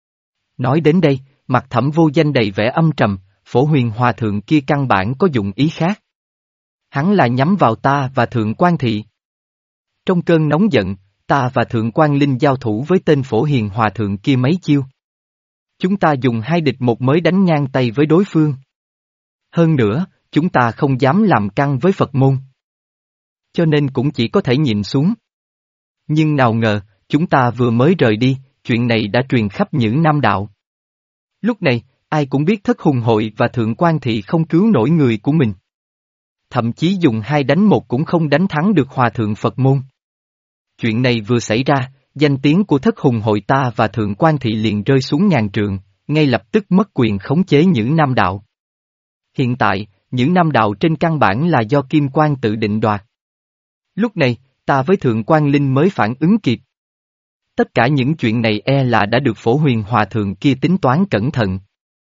Nói đến đây, mặt Thẩm Vô Danh đầy vẻ âm trầm, Phổ Huyền hòa thượng kia căn bản có dụng ý khác. Hắn là nhắm vào ta và Thượng Quan Thị. Trong cơn nóng giận, ta và Thượng Quan Linh giao thủ với tên Phổ Hiền hòa thượng kia mấy chiêu. Chúng ta dùng hai địch một mới đánh ngang tay với đối phương. Hơn nữa, chúng ta không dám làm căng với Phật môn. Cho nên cũng chỉ có thể nhịn xuống. Nhưng nào ngờ, chúng ta vừa mới rời đi, chuyện này đã truyền khắp những Nam Đạo. Lúc này, ai cũng biết Thất Hùng Hội và Thượng Quan Thị không cứu nổi người của mình. Thậm chí dùng hai đánh một cũng không đánh thắng được hòa thượng Phật môn. Chuyện này vừa xảy ra, danh tiếng của Thất Hùng Hội ta và Thượng Quan Thị liền rơi xuống ngàn trượng, ngay lập tức mất quyền khống chế những Nam Đạo. Hiện tại, những Nam Đạo trên căn bản là do Kim Quan tự định đoạt. Lúc này, ta với Thượng Quan Linh mới phản ứng kịp. Tất cả những chuyện này e là đã được Phổ Huyền hòa thượng kia tính toán cẩn thận.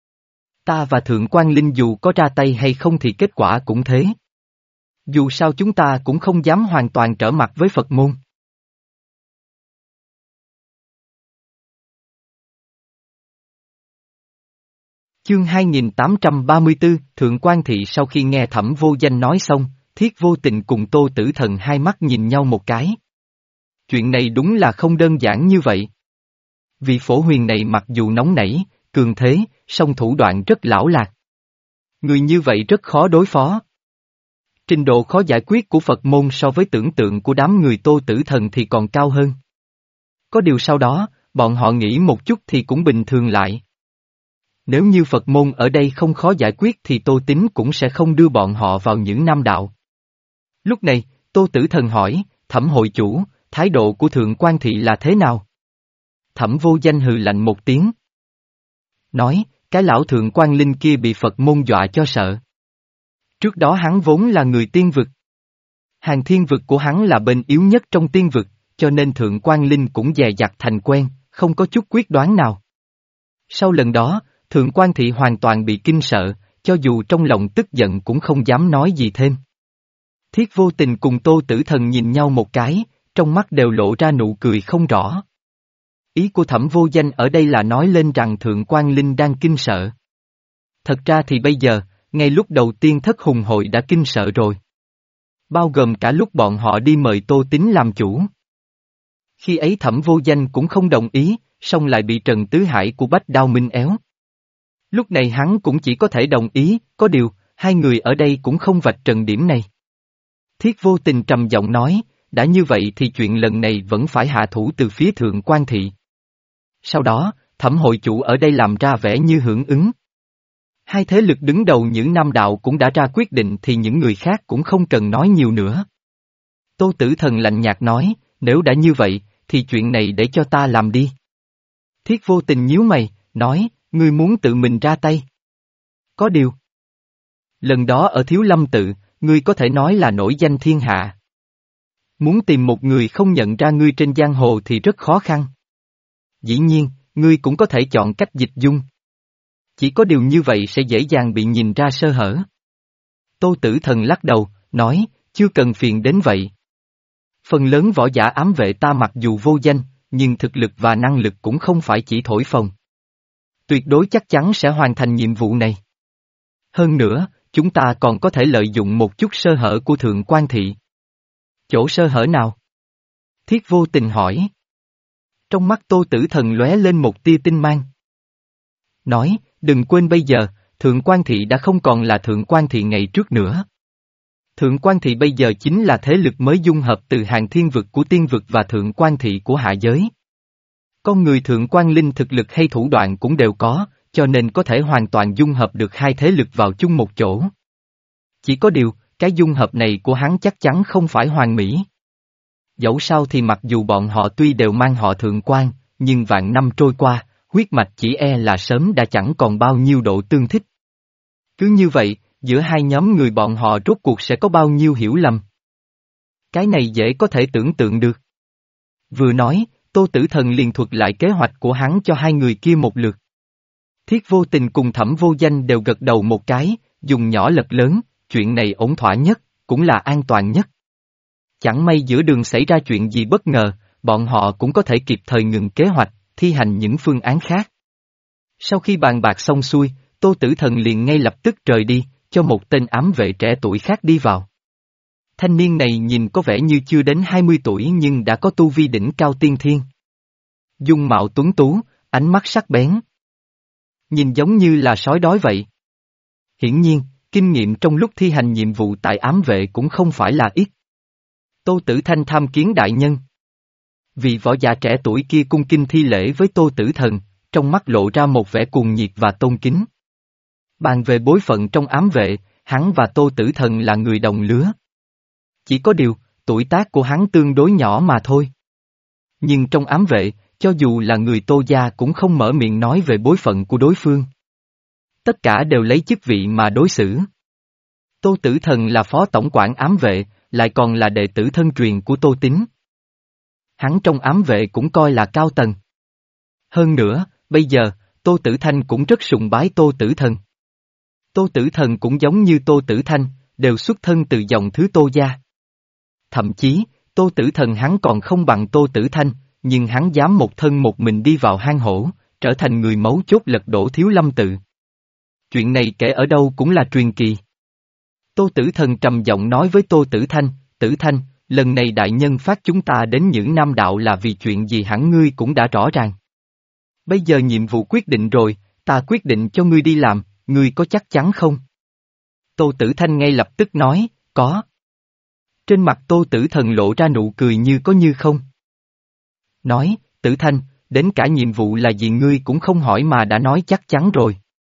Ta và Thượng Quan Linh dù có ra tay hay không thì kết quả cũng thế. Dù sao chúng ta cũng không dám hoàn toàn trở mặt với Phật môn. Chương hai nghìn tám trăm ba mươi tư, Thượng Quan Thị sau khi nghe Thẩm Vô Danh nói xong, Thiết Vô Tình cùng Tô Tử Thần hai mắt nhìn nhau một cái. Chuyện này đúng là không đơn giản như vậy. Vị Phổ Huyền này mặc dù nóng nảy, cường thế, song thủ đoạn rất lão lạc. Người như vậy rất khó đối phó. Trình độ khó giải quyết của Phật môn so với tưởng tượng của đám người Tô Tử Thần thì còn cao hơn. Có điều sau đó, bọn họ nghĩ một chút thì cũng bình thường lại. Nếu như Phật môn ở đây không khó giải quyết thì Tô Tín cũng sẽ không đưa bọn họ vào những Nam Đạo. Lúc này, Tô Tử Thần hỏi, Thẩm hội chủ, thái độ của Thượng Quan Thị là thế nào? Thẩm Vô Danh hừ lạnh một tiếng. Nói, cái lão Thượng Quan Linh kia bị Phật môn dọa cho sợ. Trước đó hắn vốn là người tiên vực. Hàng thiên vực của hắn là bên yếu nhất trong tiên vực, cho nên Thượng Quan Linh cũng dè dặt thành quen, không có chút quyết đoán nào. Sau lần đó, Thượng Quan Thị hoàn toàn bị kinh sợ, cho dù trong lòng tức giận cũng không dám nói gì thêm. Thiết Vô Tình cùng Tô Tử Thần nhìn nhau một cái, trong mắt đều lộ ra nụ cười không rõ. Ý của Thẩm Vô Danh ở đây là nói lên rằng Thượng Quan Linh đang kinh sợ. Thật ra thì bây giờ, ngay lúc đầu tiên Thất Hùng Hội đã kinh sợ rồi. Bao gồm cả lúc bọn họ đi mời Tô Tín làm chủ. Khi ấy Thẩm Vô Danh cũng không đồng ý, song lại bị Trần Tứ Hải của Bách Đao Minh éo. Lúc này hắn cũng chỉ có thể đồng ý, có điều, hai người ở đây cũng không vạch trần điểm này. Thiết Vô Tình trầm giọng nói, đã như vậy thì chuyện lần này vẫn phải hạ thủ từ phía Thượng Quan Thị. Sau đó, Thẩm hội chủ ở đây làm ra vẻ như hưởng ứng. Hai thế lực đứng đầu những Nam Đạo cũng đã ra quyết định thì những người khác cũng không cần nói nhiều nữa. Tô Tử Thần lạnh nhạt nói, nếu đã như vậy, thì chuyện này để cho ta làm đi. Thiết Vô Tình nhíu mày, nói, ngươi muốn tự mình ra tay. Có điều. Lần đó ở Thiếu Lâm Tự, ngươi có thể nói là nổi danh thiên hạ. Muốn tìm một người không nhận ra ngươi trên giang hồ thì rất khó khăn. Dĩ nhiên, ngươi cũng có thể chọn cách dịch dung. Chỉ có điều như vậy sẽ dễ dàng bị nhìn ra sơ hở. Tô Tử Thần lắc đầu, nói, chưa cần phiền đến vậy. Phần lớn võ giả ám vệ ta mặc dù vô danh, nhưng thực lực và năng lực cũng không phải chỉ thổi phồng. Tuyệt đối chắc chắn sẽ hoàn thành nhiệm vụ này. Hơn nữa, chúng ta còn có thể lợi dụng một chút sơ hở của Thượng Quan Thị. Chỗ sơ hở nào? Thiết Vô Tình hỏi. Trong mắt Tô Tử Thần lóe lên một tia tinh mang. Nói, đừng quên bây giờ, Thượng Quan Thị đã không còn là Thượng Quan Thị ngày trước nữa. Thượng Quan Thị bây giờ chính là thế lực mới dung hợp từ hàng thiên vực của tiên vực và Thượng Quan Thị của hạ giới. Con người Thượng Quan Linh thực lực hay thủ đoạn cũng đều có, cho nên có thể hoàn toàn dung hợp được hai thế lực vào chung một chỗ. Chỉ có điều, cái dung hợp này của hắn chắc chắn không phải hoàn mỹ. Dẫu sao thì mặc dù bọn họ tuy đều mang họ Thượng Quan, nhưng vạn năm trôi qua, huyết mạch chỉ e là sớm đã chẳng còn bao nhiêu độ tương thích. Cứ như vậy, giữa hai nhóm người bọn họ rốt cuộc sẽ có bao nhiêu hiểu lầm. Cái này dễ có thể tưởng tượng được. Vừa nói, Tô Tử Thần liền thuật lại kế hoạch của hắn cho hai người kia một lượt. Thiết Vô Tình cùng Thẩm Vô Danh đều gật đầu một cái, dùng nhỏ lật lớn, chuyện này ổn thỏa nhất, cũng là an toàn nhất. Chẳng may giữa đường xảy ra chuyện gì bất ngờ, bọn họ cũng có thể kịp thời ngừng kế hoạch, thi hành những phương án khác. Sau khi bàn bạc xong xuôi, Tô Tử Thần liền ngay lập tức rời đi, cho một tên ám vệ trẻ tuổi khác đi vào. Thanh niên này nhìn có vẻ như chưa đến hai mươi tuổi nhưng đã có tu vi đỉnh cao tiên thiên. Dung mạo tuấn tú, ánh mắt sắc bén. Nhìn giống như là sói đói vậy. Hiển nhiên, kinh nghiệm trong lúc thi hành nhiệm vụ tại ám vệ cũng không phải là ít. Tô Tử Thanh tham kiến đại nhân. Vị võ giả trẻ tuổi kia cung kính thi lễ với Tô Tử Thần, trong mắt lộ ra một vẻ cuồng nhiệt và tôn kính. Bàn về bối phận trong ám vệ, hắn và Tô Tử Thần là người đồng lứa. Chỉ có điều, tuổi tác của hắn tương đối nhỏ mà thôi. Nhưng trong ám vệ, cho dù là người Tô gia cũng không mở miệng nói về bối phận của đối phương. Tất cả đều lấy chức vị mà đối xử. Tô Tử Thần là phó tổng quản ám vệ, lại còn là đệ tử thân truyền của Tô Tín. Hắn trong ám vệ cũng coi là cao tầng. Hơn nữa, bây giờ, Tô Tử Thanh cũng rất sùng bái Tô Tử Thần. Tô Tử Thần cũng giống như Tô Tử Thanh, đều xuất thân từ dòng thứ Tô gia. Thậm chí, Tô Tử Thần hắn còn không bằng Tô Tử Thanh, nhưng hắn dám một thân một mình đi vào hang hổ, trở thành người mấu chốt lật đổ Thiếu Lâm tự. Chuyện này kể ở đâu cũng là truyền kỳ. Tô Tử Thần trầm giọng nói với Tô Tử Thanh, Tử Thanh, lần này đại nhân phát chúng ta đến những Nam Đạo là vì chuyện gì hẳn ngươi cũng đã rõ ràng. Bây giờ nhiệm vụ quyết định rồi, ta quyết định cho ngươi đi làm, ngươi có chắc chắn không? Tô Tử Thanh ngay lập tức nói, có. Trên mặt Tô Tử Thần lộ ra nụ cười như có như không. Nói, Tử Thanh, đến cả nhiệm vụ là gì ngươi cũng không hỏi mà đã nói chắc chắn rồi.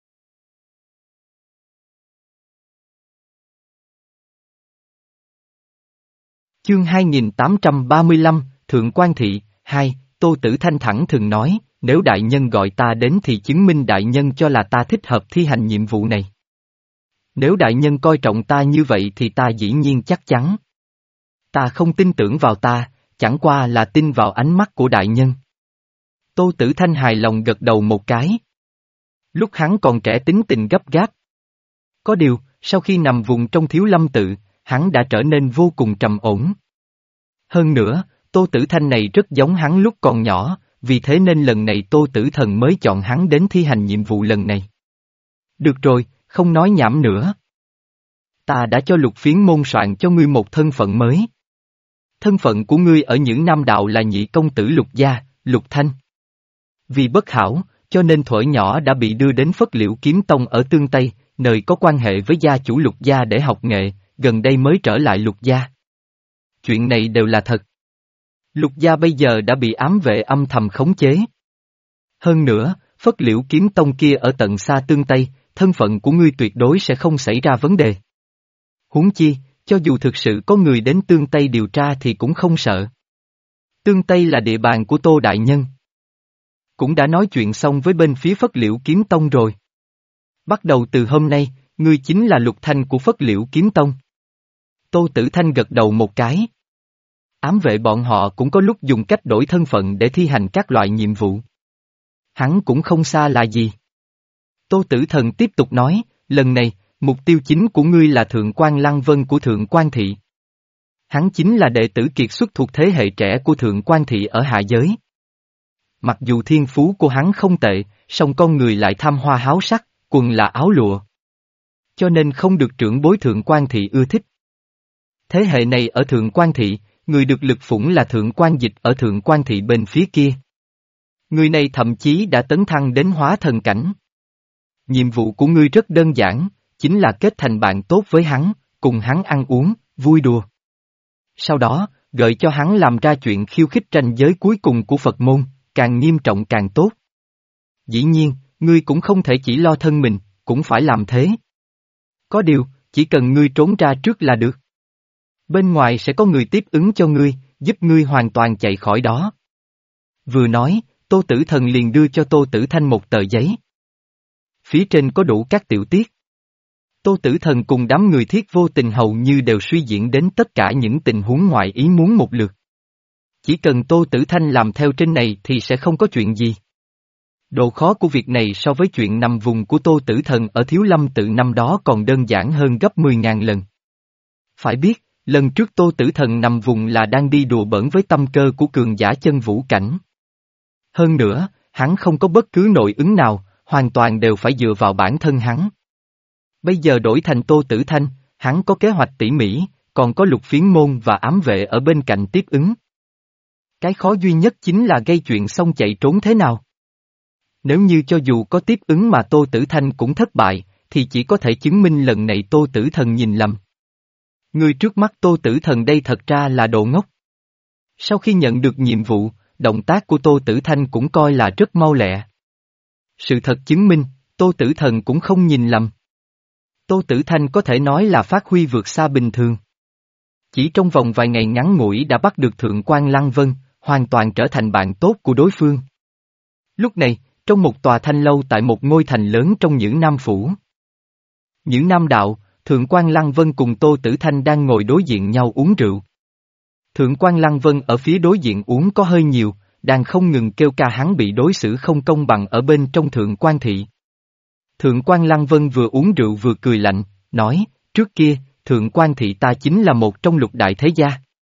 Chương hai nghìn tám trăm ba mươi lăm, Thượng Quan Thị, hai, Tô Tử Thanh thẳng thừng nói, nếu đại nhân gọi ta đến thì chứng minh đại nhân cho là ta thích hợp thi hành nhiệm vụ này. Nếu đại nhân coi trọng ta như vậy thì ta dĩ nhiên chắc chắn. Ta không tin tưởng vào ta, chẳng qua là tin vào ánh mắt của đại nhân. Tô Tử Thanh hài lòng gật đầu một cái. Lúc hắn còn trẻ tính tình gấp gáp. Có điều, sau khi nằm vùng trong Thiếu Lâm tự, hắn đã trở nên vô cùng trầm ổn. Hơn nữa, Tô Tử Thanh này rất giống hắn lúc còn nhỏ, vì thế nên lần này Tô Tử Thần mới chọn hắn đến thi hành nhiệm vụ lần này. Được rồi, không nói nhảm nữa. Ta đã cho Lục Phiến môn soạn cho ngươi một thân phận mới. Thân phận của ngươi ở những Nam Đạo là nhị công tử Lục gia, Lục Thanh. Vì bất hảo, cho nên thuở nhỏ đã bị đưa đến Phất Liễu Kiếm Tông ở Tương Tây, nơi có quan hệ với gia chủ Lục gia để học nghệ, gần đây mới trở lại Lục gia. Chuyện này đều là thật. Lục gia bây giờ đã bị ám vệ âm thầm khống chế. Hơn nữa, Phất Liễu Kiếm Tông kia ở tận xa Tương Tây, thân phận của ngươi tuyệt đối sẽ không xảy ra vấn đề. Huống chi, cho dù thực sự có người đến Tương Tây điều tra thì cũng không sợ. Tương Tây là địa bàn của Tô Đại Nhân. Cũng đã nói chuyện xong với bên phía Phất Liễu Kiếm Tông rồi. Bắt đầu từ hôm nay, ngươi chính là Lục Thanh của Phất Liễu Kiếm Tông. Tô Tử Thanh gật đầu một cái. Ám vệ bọn họ cũng có lúc dùng cách đổi thân phận để thi hành các loại nhiệm vụ. Hắn cũng không xa là gì. Tô Tử Thần tiếp tục nói, lần này, mục tiêu chính của ngươi là Thượng quan Lăng Vân của Thượng quan Thị. Hắn chính là đệ tử kiệt xuất thuộc thế hệ trẻ của Thượng quan Thị ở hạ giới. Mặc dù thiên phú của hắn không tệ, song con người lại tham hoa háo sắc, quần là áo lụa. Cho nên không được trưởng bối Thượng quan Thị ưa thích. Thế hệ này ở Thượng quan Thị, người được lực phủng là Thượng quan Dịch ở Thượng quan Thị bên phía kia. Người này thậm chí đã tấn thăng đến hóa thần cảnh. Nhiệm vụ của ngươi rất đơn giản, chính là kết thành bạn tốt với hắn, cùng hắn ăn uống, vui đùa. Sau đó, gợi cho hắn làm ra chuyện khiêu khích ranh giới cuối cùng của Phật môn, càng nghiêm trọng càng tốt. Dĩ nhiên, ngươi cũng không thể chỉ lo thân mình, cũng phải làm thế. Có điều, chỉ cần ngươi trốn ra trước là được. Bên ngoài sẽ có người tiếp ứng cho ngươi, giúp ngươi hoàn toàn chạy khỏi đó. Vừa nói, Tô Tử Thần liền đưa cho Tô Tử Thanh một tờ giấy. Phía trên có đủ các tiểu tiết. Tô Tử Thần cùng đám người Thiết Vô Tình hầu như đều suy diễn đến tất cả những tình huống ngoài ý muốn một lượt. Chỉ cần Tô Tử Thanh làm theo trên này thì sẽ không có chuyện gì. Độ khó của việc này so với chuyện nằm vùng của Tô Tử Thần ở Thiếu Lâm Tự năm đó còn đơn giản hơn gấp mười ngàn lần. Phải biết, lần trước Tô Tử Thần nằm vùng là đang đi đùa bỡn với tâm cơ của cường giả chân vũ cảnh. Hơn nữa, hắn không có bất cứ nội ứng nào, hoàn toàn đều phải dựa vào bản thân hắn. Bây giờ đổi thành Tô Tử Thanh, hắn có kế hoạch tỉ mỉ, còn có Lục Phiến Môn và ám vệ ở bên cạnh tiếp ứng. Cái khó duy nhất chính là gây chuyện xong chạy trốn thế nào. Nếu như cho dù có tiếp ứng mà Tô Tử Thanh cũng thất bại, thì chỉ có thể chứng minh lần này Tô Tử Thần nhìn lầm. Người trước mắt Tô Tử Thần đây thật ra là đồ ngốc. Sau khi nhận được nhiệm vụ, động tác của Tô Tử Thanh cũng coi là rất mau lẹ. Sự thật chứng minh, Tô Tử Thần cũng không nhìn lầm. Tô Tử Thanh có thể nói là phát huy vượt xa bình thường. Chỉ trong vòng vài ngày ngắn ngủi đã bắt được Thượng quan Lăng Vân, hoàn toàn trở thành bạn tốt của đối phương. Lúc này, trong một tòa thanh lâu tại một ngôi thành lớn trong những Nam Phủ. Những Nam Đạo, Thượng quan Lăng Vân cùng Tô Tử Thanh đang ngồi đối diện nhau uống rượu. Thượng quan Lăng Vân ở phía đối diện uống có hơi nhiều, đang không ngừng kêu ca hắn bị đối xử không công bằng ở bên trong Thượng quan Thị. Thượng quan Lăng Vân vừa uống rượu vừa cười lạnh, nói, trước kia, Thượng quan Thị ta chính là một trong lục đại thế gia.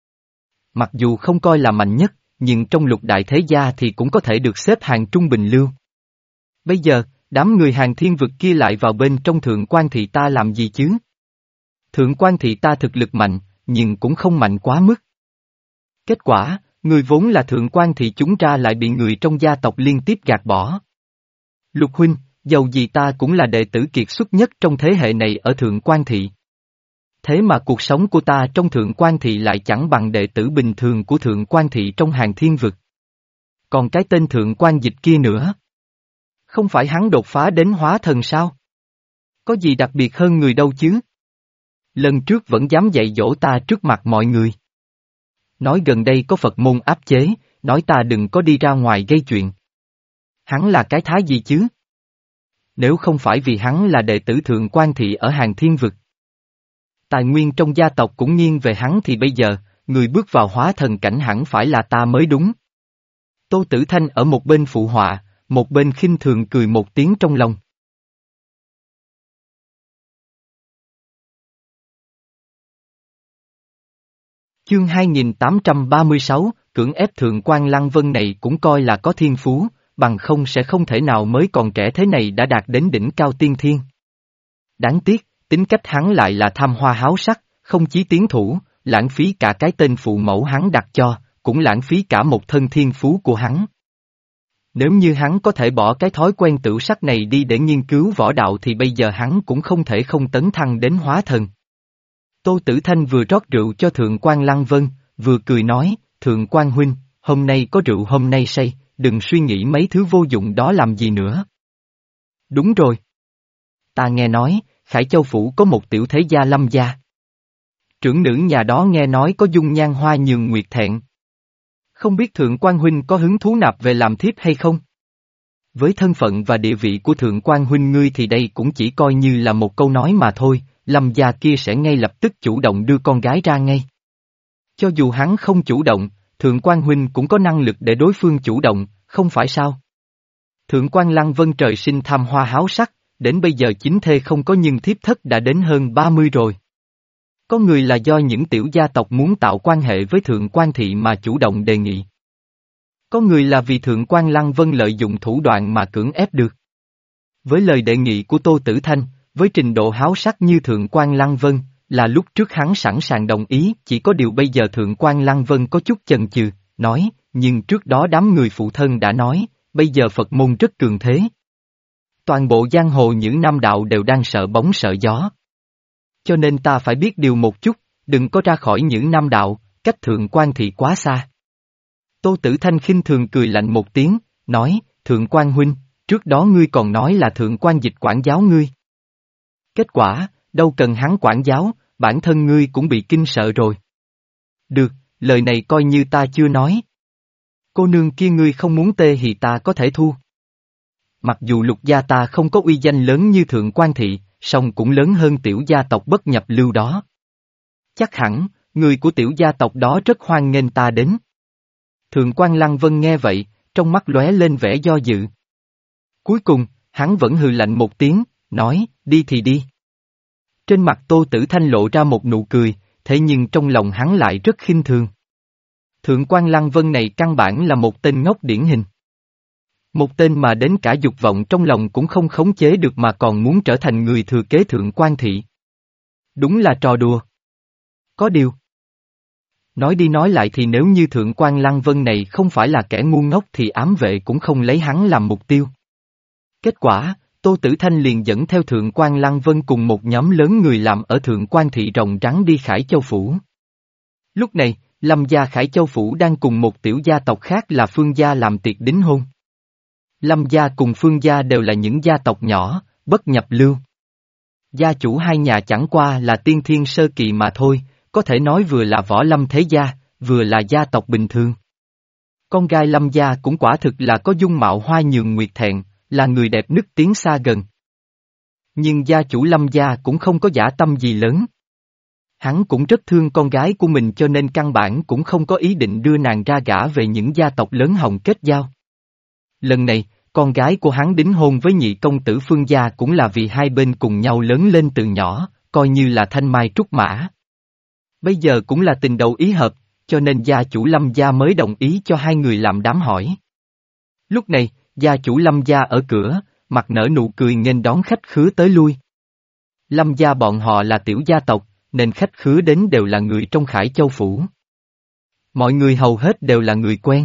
Mặc dù không coi là mạnh nhất, nhưng trong lục đại thế gia thì cũng có thể được xếp hàng trung bình lưu. Bây giờ, đám người hàng thiên vực kia lại vào bên trong Thượng quan Thị ta làm gì chứ? Thượng quan Thị ta thực lực mạnh, nhưng cũng không mạnh quá mức. Kết quả, người vốn là Thượng quan Thị chúng ra lại bị người trong gia tộc liên tiếp gạt bỏ. Lục huynh, dầu gì ta cũng là đệ tử kiệt xuất nhất trong thế hệ này ở Thượng quan Thị. Thế mà cuộc sống của ta trong Thượng quan Thị lại chẳng bằng đệ tử bình thường của Thượng quan Thị trong hàng thiên vực. Còn cái tên Thượng quan Dịch kia nữa. Không phải hắn đột phá đến hóa thần sao? Có gì đặc biệt hơn người đâu chứ? Lần trước vẫn dám dạy dỗ ta trước mặt mọi người. Nói gần đây có Phật môn áp chế, nói ta đừng có đi ra ngoài gây chuyện. Hắn là cái thái gì chứ? Nếu không phải vì hắn là đệ tử Thượng quan Thị ở hàng thiên vực. Tài nguyên trong gia tộc cũng nghiêng về hắn thì bây giờ, người bước vào hóa thần cảnh hẳn phải là ta mới đúng. Tô Tử Thanh ở một bên phụ họa, một bên khinh thường cười một tiếng trong lòng. Chương hai nghìn tám trăm ba mươi sáu, cưỡng ép Thượng quan Lăng Vân này cũng coi là có thiên phú, bằng không sẽ không thể nào mới còn trẻ thế này đã đạt đến đỉnh cao tiên thiên. Đáng tiếc, tính cách hắn lại là tham hoa háo sắc, không chí tiến thủ, lãng phí cả cái tên phụ mẫu hắn đặt cho, cũng lãng phí cả một thân thiên phú của hắn. Nếu như hắn có thể bỏ cái thói quen tửu sắc này đi để nghiên cứu võ đạo thì bây giờ hắn cũng không thể không tấn thăng đến hóa thần. Tô Tử Thanh vừa rót rượu cho Thượng quan Lăng Vân, vừa cười nói, Thượng quan huynh, hôm nay có rượu hôm nay say, đừng suy nghĩ mấy thứ vô dụng đó làm gì nữa. Đúng rồi. Ta nghe nói, Khải Châu Phủ có một tiểu thế gia Lâm gia. Trưởng nữ nhà đó nghe nói có dung nhan hoa nhường nguyệt thẹn. Không biết Thượng quan huynh có hứng thú nạp về làm thiếp hay không? Với thân phận và địa vị của Thượng quan huynh ngươi thì đây cũng chỉ coi như là một câu nói mà thôi, Lâm gia kia sẽ ngay lập tức chủ động đưa con gái ra ngay. Cho dù hắn không chủ động, Thượng quan huynh cũng có năng lực để đối phương chủ động, không phải sao? Thượng quan Lăng Vân trời sinh tham hoa háo sắc, đến bây giờ chính thê không có nhưng thiếp thất đã đến hơn ba mươi rồi. Có người là do những tiểu gia tộc muốn tạo quan hệ với Thượng quan thị mà chủ động đề nghị. Có người là vì Thượng quan Lăng Vân lợi dụng thủ đoạn mà cưỡng ép được. Với lời đề nghị của Tô Tử Thanh, với trình độ háo sắc như Thượng quan Lăng Vân, là lúc trước hắn sẵn sàng đồng ý, chỉ có điều bây giờ Thượng quan Lăng Vân có chút chần chừ, nói, nhưng trước đó đám người phụ thân đã nói, bây giờ Phật môn rất cường thế. Toàn bộ giang hồ những nam đạo đều đang sợ bóng sợ gió. Cho nên ta phải biết điều một chút, đừng có ra khỏi những nam đạo, cách Thượng quan thị quá xa. Tô Tử Thanh khinh thường cười lạnh một tiếng, nói, Thượng quan huynh, trước đó ngươi còn nói là Thượng quan Dịch quản giáo ngươi. Kết quả, đâu cần hắn quản giáo, bản thân ngươi cũng bị kinh sợ rồi. Được, lời này coi như ta chưa nói. Cô nương kia ngươi không muốn tê thì ta có thể thu. Mặc dù Lục gia ta không có uy danh lớn như Thượng quan thị, song cũng lớn hơn tiểu gia tộc bất nhập lưu đó. Chắc hẳn, người của tiểu gia tộc đó rất hoan nghênh ta đến. Thượng quan Lăng Vân nghe vậy, trong mắt lóe lên vẻ do dự. Cuối cùng, hắn vẫn hừ lạnh một tiếng, nói, đi thì đi. Trên mặt Tô Tử Thanh lộ ra một nụ cười, thế nhưng trong lòng hắn lại rất khinh thường. Thượng quan Lăng Vân này căn bản là một tên ngốc điển hình. Một tên mà đến cả dục vọng trong lòng cũng không khống chế được mà còn muốn trở thành người thừa kế Thượng quan thị. Đúng là trò đùa. Có điều. Nói đi nói lại thì nếu như Thượng quan Lăng Vân này không phải là kẻ ngu ngốc thì ám vệ cũng không lấy hắn làm mục tiêu. Kết quả, Tô Tử Thanh liền dẫn theo Thượng quan Lăng Vân cùng một nhóm lớn người làm ở Thượng quan thị rồng rắn đi Khải Châu Phủ. Lúc này, Lâm gia Khải Châu Phủ đang cùng một tiểu gia tộc khác là Phương gia làm tiệc đính hôn. Lâm gia cùng Phương gia đều là những gia tộc nhỏ, bất nhập lưu. Gia chủ hai nhà chẳng qua là tiên thiên sơ kỳ mà thôi, có thể nói vừa là võ lâm thế gia, vừa là gia tộc bình thường. Con gái Lâm gia cũng quả thực là có dung mạo hoa nhường nguyệt thẹn, là người đẹp nức tiếng xa gần. Nhưng gia chủ Lâm gia cũng không có dã tâm gì lớn. Hắn cũng rất thương con gái của mình cho nên căn bản cũng không có ý định đưa nàng ra gả về những gia tộc lớn hồng kết giao. Lần này, con gái của hắn đính hôn với nhị công tử Phương gia cũng là vì hai bên cùng nhau lớn lên từ nhỏ, coi như là thanh mai trúc mã. Bây giờ cũng là tình đầu ý hợp, cho nên gia chủ Lâm gia mới đồng ý cho hai người làm đám hỏi. Lúc này, gia chủ Lâm gia ở cửa, mặt nở nụ cười nghênh đón khách khứa tới lui. Lâm gia bọn họ là tiểu gia tộc, nên khách khứa đến đều là người trong Khải Châu Phủ. Mọi người hầu hết đều là người quen.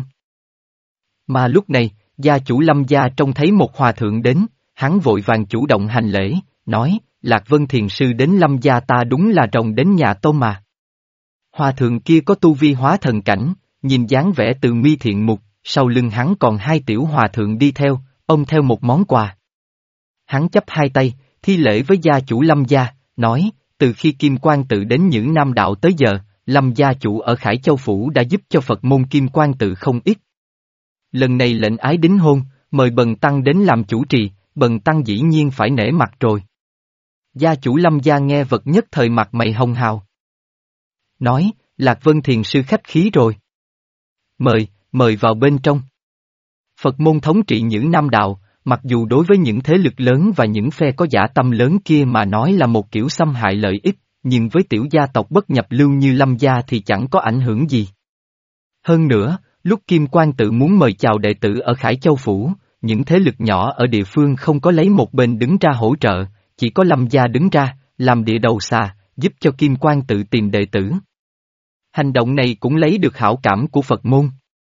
Mà lúc này, gia chủ Lâm gia trông thấy một hòa thượng đến, hắn vội vàng chủ động hành lễ, nói, Lạc Vân Thiền Sư đến Lâm gia ta đúng là rồng đến nhà tôm mà. Hòa thượng kia có tu vi hóa thần cảnh, nhìn dáng vẻ từ mi thiện mục, sau lưng hắn còn hai tiểu hòa thượng đi theo, ôm theo một món quà. Hắn chắp hai tay, thi lễ với gia chủ Lâm gia, nói, từ khi Kim Quan Tự đến những nam đạo tới giờ, Lâm gia chủ ở Khải Châu Phủ đã giúp cho Phật môn Kim Quan Tự không ít. Lần này lệnh ái đính hôn, mời Bần Tăng đến làm chủ trì, Bần Tăng dĩ nhiên phải nể mặt rồi. Gia chủ Lâm gia nghe vật nhất thời mặt mày hồng hào. Nói, Lạc Vân Thiền Sư khách khí rồi. Mời, mời vào bên trong. Phật môn thống trị những nam đạo, mặc dù đối với những thế lực lớn và những phe có dã tâm lớn kia mà nói là một kiểu xâm hại lợi ích, nhưng với tiểu gia tộc bất nhập lưu như Lâm gia thì chẳng có ảnh hưởng gì. Hơn nữa, lúc Kim Quan Tự muốn mời chào đệ tử ở Khải Châu Phủ, những thế lực nhỏ ở địa phương không có lấy một bên đứng ra hỗ trợ, chỉ có Lâm gia đứng ra, làm địa đầu xà, giúp cho Kim Quan Tự tìm đệ tử. Hành động này cũng lấy được hảo cảm của Phật môn.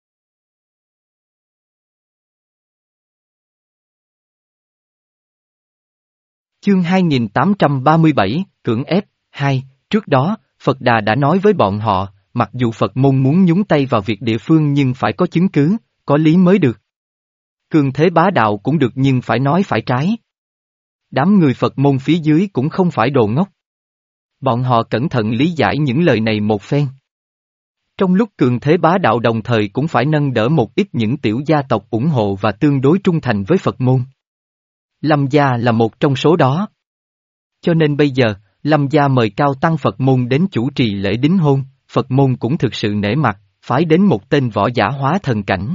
Chương hai nghìn tám trăm ba mươi bảy, cưỡng ép, hai, trước đó, Phật Đà đã nói với bọn họ, mặc dù Phật môn muốn nhúng tay vào việc địa phương nhưng phải có chứng cứ, có lý mới được. Cường thế bá đạo cũng được nhưng phải nói phải trái. Đám người Phật môn phía dưới cũng không phải đồ ngốc. Bọn họ cẩn thận lý giải những lời này một phen. Trong lúc cường thế bá đạo đồng thời cũng phải nâng đỡ một ít những tiểu gia tộc ủng hộ và tương đối trung thành với Phật môn. Lâm gia là một trong số đó. Cho nên bây giờ, Lâm gia mời cao tăng Phật môn đến chủ trì lễ đính hôn, Phật môn cũng thực sự nể mặt, phái đến một tên võ giả hóa thần cảnh.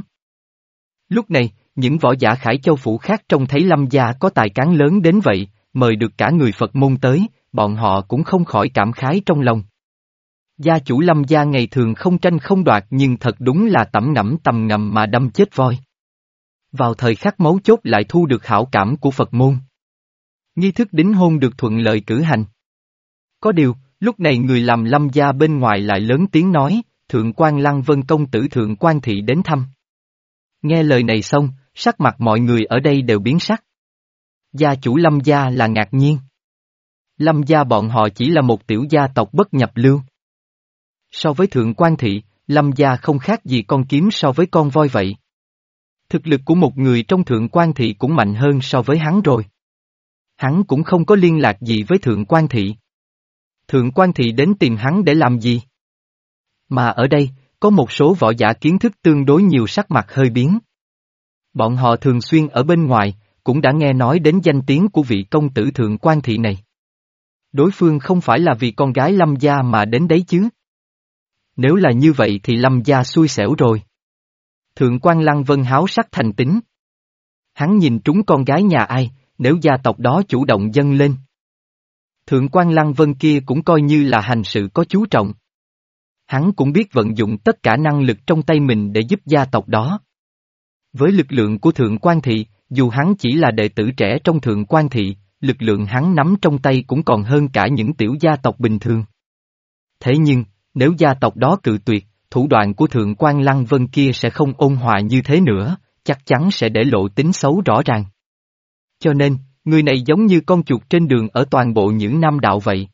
Lúc này, những võ giả Khải Châu phủ khác trông thấy Lâm gia có tài cán lớn đến vậy, mời được cả người Phật môn tới, bọn họ cũng không khỏi cảm khái trong lòng. Gia chủ Lâm gia ngày thường không tranh không đoạt nhưng thật đúng là tẩm ngẫm tầm ngầm mà đâm chết voi. Vào thời khắc mấu chốt lại thu được hảo cảm của Phật môn. Nghi thức đính hôn được thuận lợi cử hành. Có điều, lúc này người làm Lâm gia bên ngoài lại lớn tiếng nói, Thượng quan Lăng Vân công tử Thượng quan thị đến thăm. Nghe lời này xong, sắc mặt mọi người ở đây đều biến sắc. Gia chủ Lâm gia là ngạc nhiên. Lâm gia bọn họ chỉ là một tiểu gia tộc bất nhập lưu. So với Thượng quan thị, Lâm gia không khác gì con kiến so với con voi vậy. Thực lực của một người trong Thượng quan thị cũng mạnh hơn so với hắn rồi. Hắn cũng không có liên lạc gì với Thượng quan thị. Thượng quan thị đến tìm hắn để làm gì? Mà ở đây, có một số võ giả kiến thức tương đối nhiều sắc mặt hơi biến. Bọn họ thường xuyên ở bên ngoài, cũng đã nghe nói đến danh tiếng của vị công tử Thượng quan thị này. Đối phương không phải là vì con gái Lâm gia mà đến đấy chứ? Nếu là như vậy thì Lâm gia xui xẻo rồi. Thượng quan Lăng Vân háo sắc thành tính. Hắn nhìn trúng con gái nhà ai, nếu gia tộc đó chủ động dâng lên. Thượng quan Lăng Vân kia cũng coi như là hành sự có chú trọng. Hắn cũng biết vận dụng tất cả năng lực trong tay mình để giúp gia tộc đó. Với lực lượng của Thượng quan thị, dù hắn chỉ là đệ tử trẻ trong Thượng quan thị, lực lượng hắn nắm trong tay cũng còn hơn cả những tiểu gia tộc bình thường. Thế nhưng, nếu gia tộc đó cự tuyệt, thủ đoạn của Thượng quan Lăng Vân kia sẽ không ôn hòa như thế nữa, chắc chắn sẽ để lộ tính xấu rõ ràng. Cho nên, người này giống như con chuột trên đường ở toàn bộ những nam đạo vậy.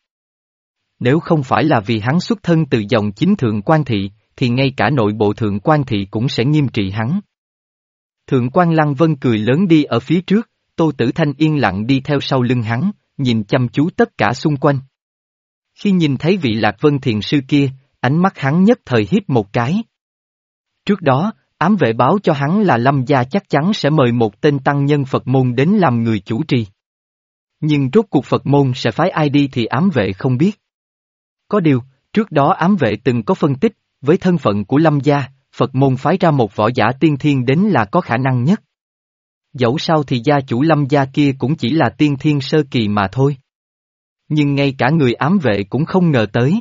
Nếu không phải là vì hắn xuất thân từ dòng chính Thượng quan thị, thì ngay cả nội bộ Thượng quan thị cũng sẽ nghiêm trị hắn. Thượng quan Lăng Vân cười lớn đi ở phía trước, Tô Tử Thanh yên lặng đi theo sau lưng hắn, nhìn chăm chú tất cả xung quanh. Khi nhìn thấy vị Lạc Vân thiền sư kia, ánh mắt hắn nhất thời híp một cái. Trước đó, ám vệ báo cho hắn là Lâm gia chắc chắn sẽ mời một tên tăng nhân Phật môn đến làm người chủ trì. Nhưng rốt cuộc Phật môn sẽ phái ai đi thì ám vệ không biết. Có điều, trước đó ám vệ từng có phân tích, với thân phận của Lâm gia, Phật môn phái ra một võ giả tiên thiên đến là có khả năng nhất. Dẫu sao thì gia chủ Lâm gia kia cũng chỉ là tiên thiên sơ kỳ mà thôi. Nhưng ngay cả người ám vệ cũng không ngờ tới.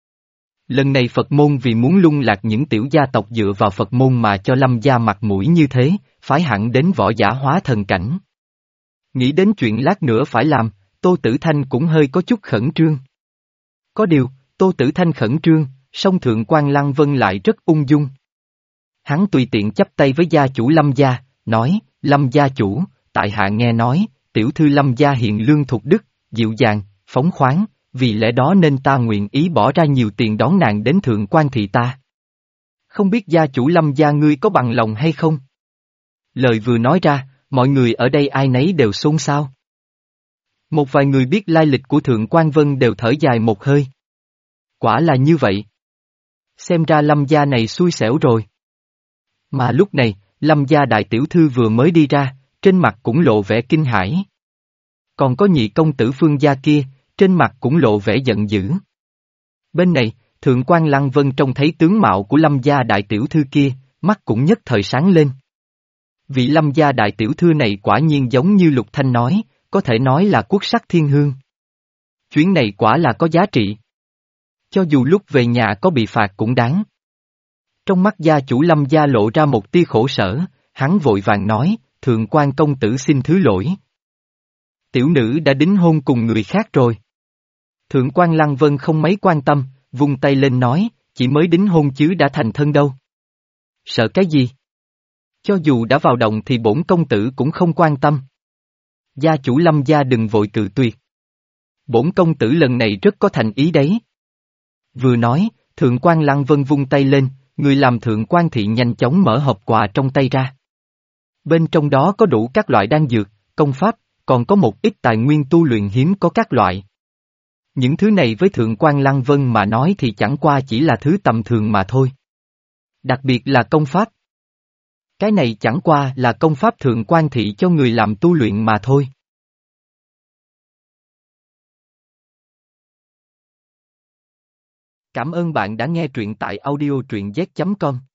Lần này Phật môn vì muốn lung lạc những tiểu gia tộc dựa vào Phật môn mà cho Lâm gia mặt mũi như thế, phái hẳn đến võ giả hóa thần cảnh. Nghĩ đến chuyện lát nữa phải làm, Tô Tử Thanh cũng hơi có chút khẩn trương. Có điều, Tô Tử Thanh khẩn trương, song Thượng quan Lăng Vân lại rất ung dung. Hắn tùy tiện chắp tay với gia chủ Lâm gia, nói, Lâm gia chủ, tại hạ nghe nói, tiểu thư Lâm gia hiền lương thục đức, dịu dàng, phóng khoáng, vì lẽ đó nên ta nguyện ý bỏ ra nhiều tiền đón nàng đến Thượng quan thị ta. Không biết gia chủ Lâm gia ngươi có bằng lòng hay không? Lời vừa nói ra, mọi người ở đây ai nấy đều xôn xao. Một vài người biết lai lịch của Thượng quan Vân đều thở dài một hơi. Quả là như vậy. Xem ra Lâm gia này xui xẻo rồi. Mà lúc này, Lâm gia đại tiểu thư vừa mới đi ra, trên mặt cũng lộ vẻ kinh hãi. Còn có nhị công tử Phương gia kia, trên mặt cũng lộ vẻ giận dữ. Bên này, Thượng quan Lăng Vân trông thấy tướng mạo của Lâm gia đại tiểu thư kia, mắt cũng nhất thời sáng lên. Vị Lâm gia đại tiểu thư này quả nhiên giống như Lục Thanh nói, có thể nói là quốc sắc thiên hương. Chuyến này quả là có giá trị. Cho dù lúc về nhà có bị phạt cũng đáng. Trong mắt gia chủ Lâm gia lộ ra một tia khổ sở, hắn vội vàng nói, Thượng quan công tử xin thứ lỗi. Tiểu nữ đã đính hôn cùng người khác rồi. Thượng quan Lăng Vân không mấy quan tâm, vung tay lên nói, chỉ mới đính hôn chứ đã thành thân đâu. Sợ cái gì? Cho dù đã vào động thì bổn công tử cũng không quan tâm. Gia chủ Lâm gia đừng vội cự tuyệt. Bổn công tử lần này rất có thành ý đấy. Vừa nói, Thượng quan Lăng Vân vung tay lên, người làm Thượng quan thị nhanh chóng mở hộp quà trong tay ra. Bên trong đó có đủ các loại đan dược, công pháp, còn có một ít tài nguyên tu luyện hiếm có các loại. Những thứ này với Thượng quan Lăng Vân mà nói thì chẳng qua chỉ là thứ tầm thường mà thôi. Đặc biệt là công pháp. Cái này chẳng qua là công pháp Thượng quan thị cho người làm tu luyện mà thôi. Cảm ơn bạn đã nghe truyện tại audio truyện z chấm com.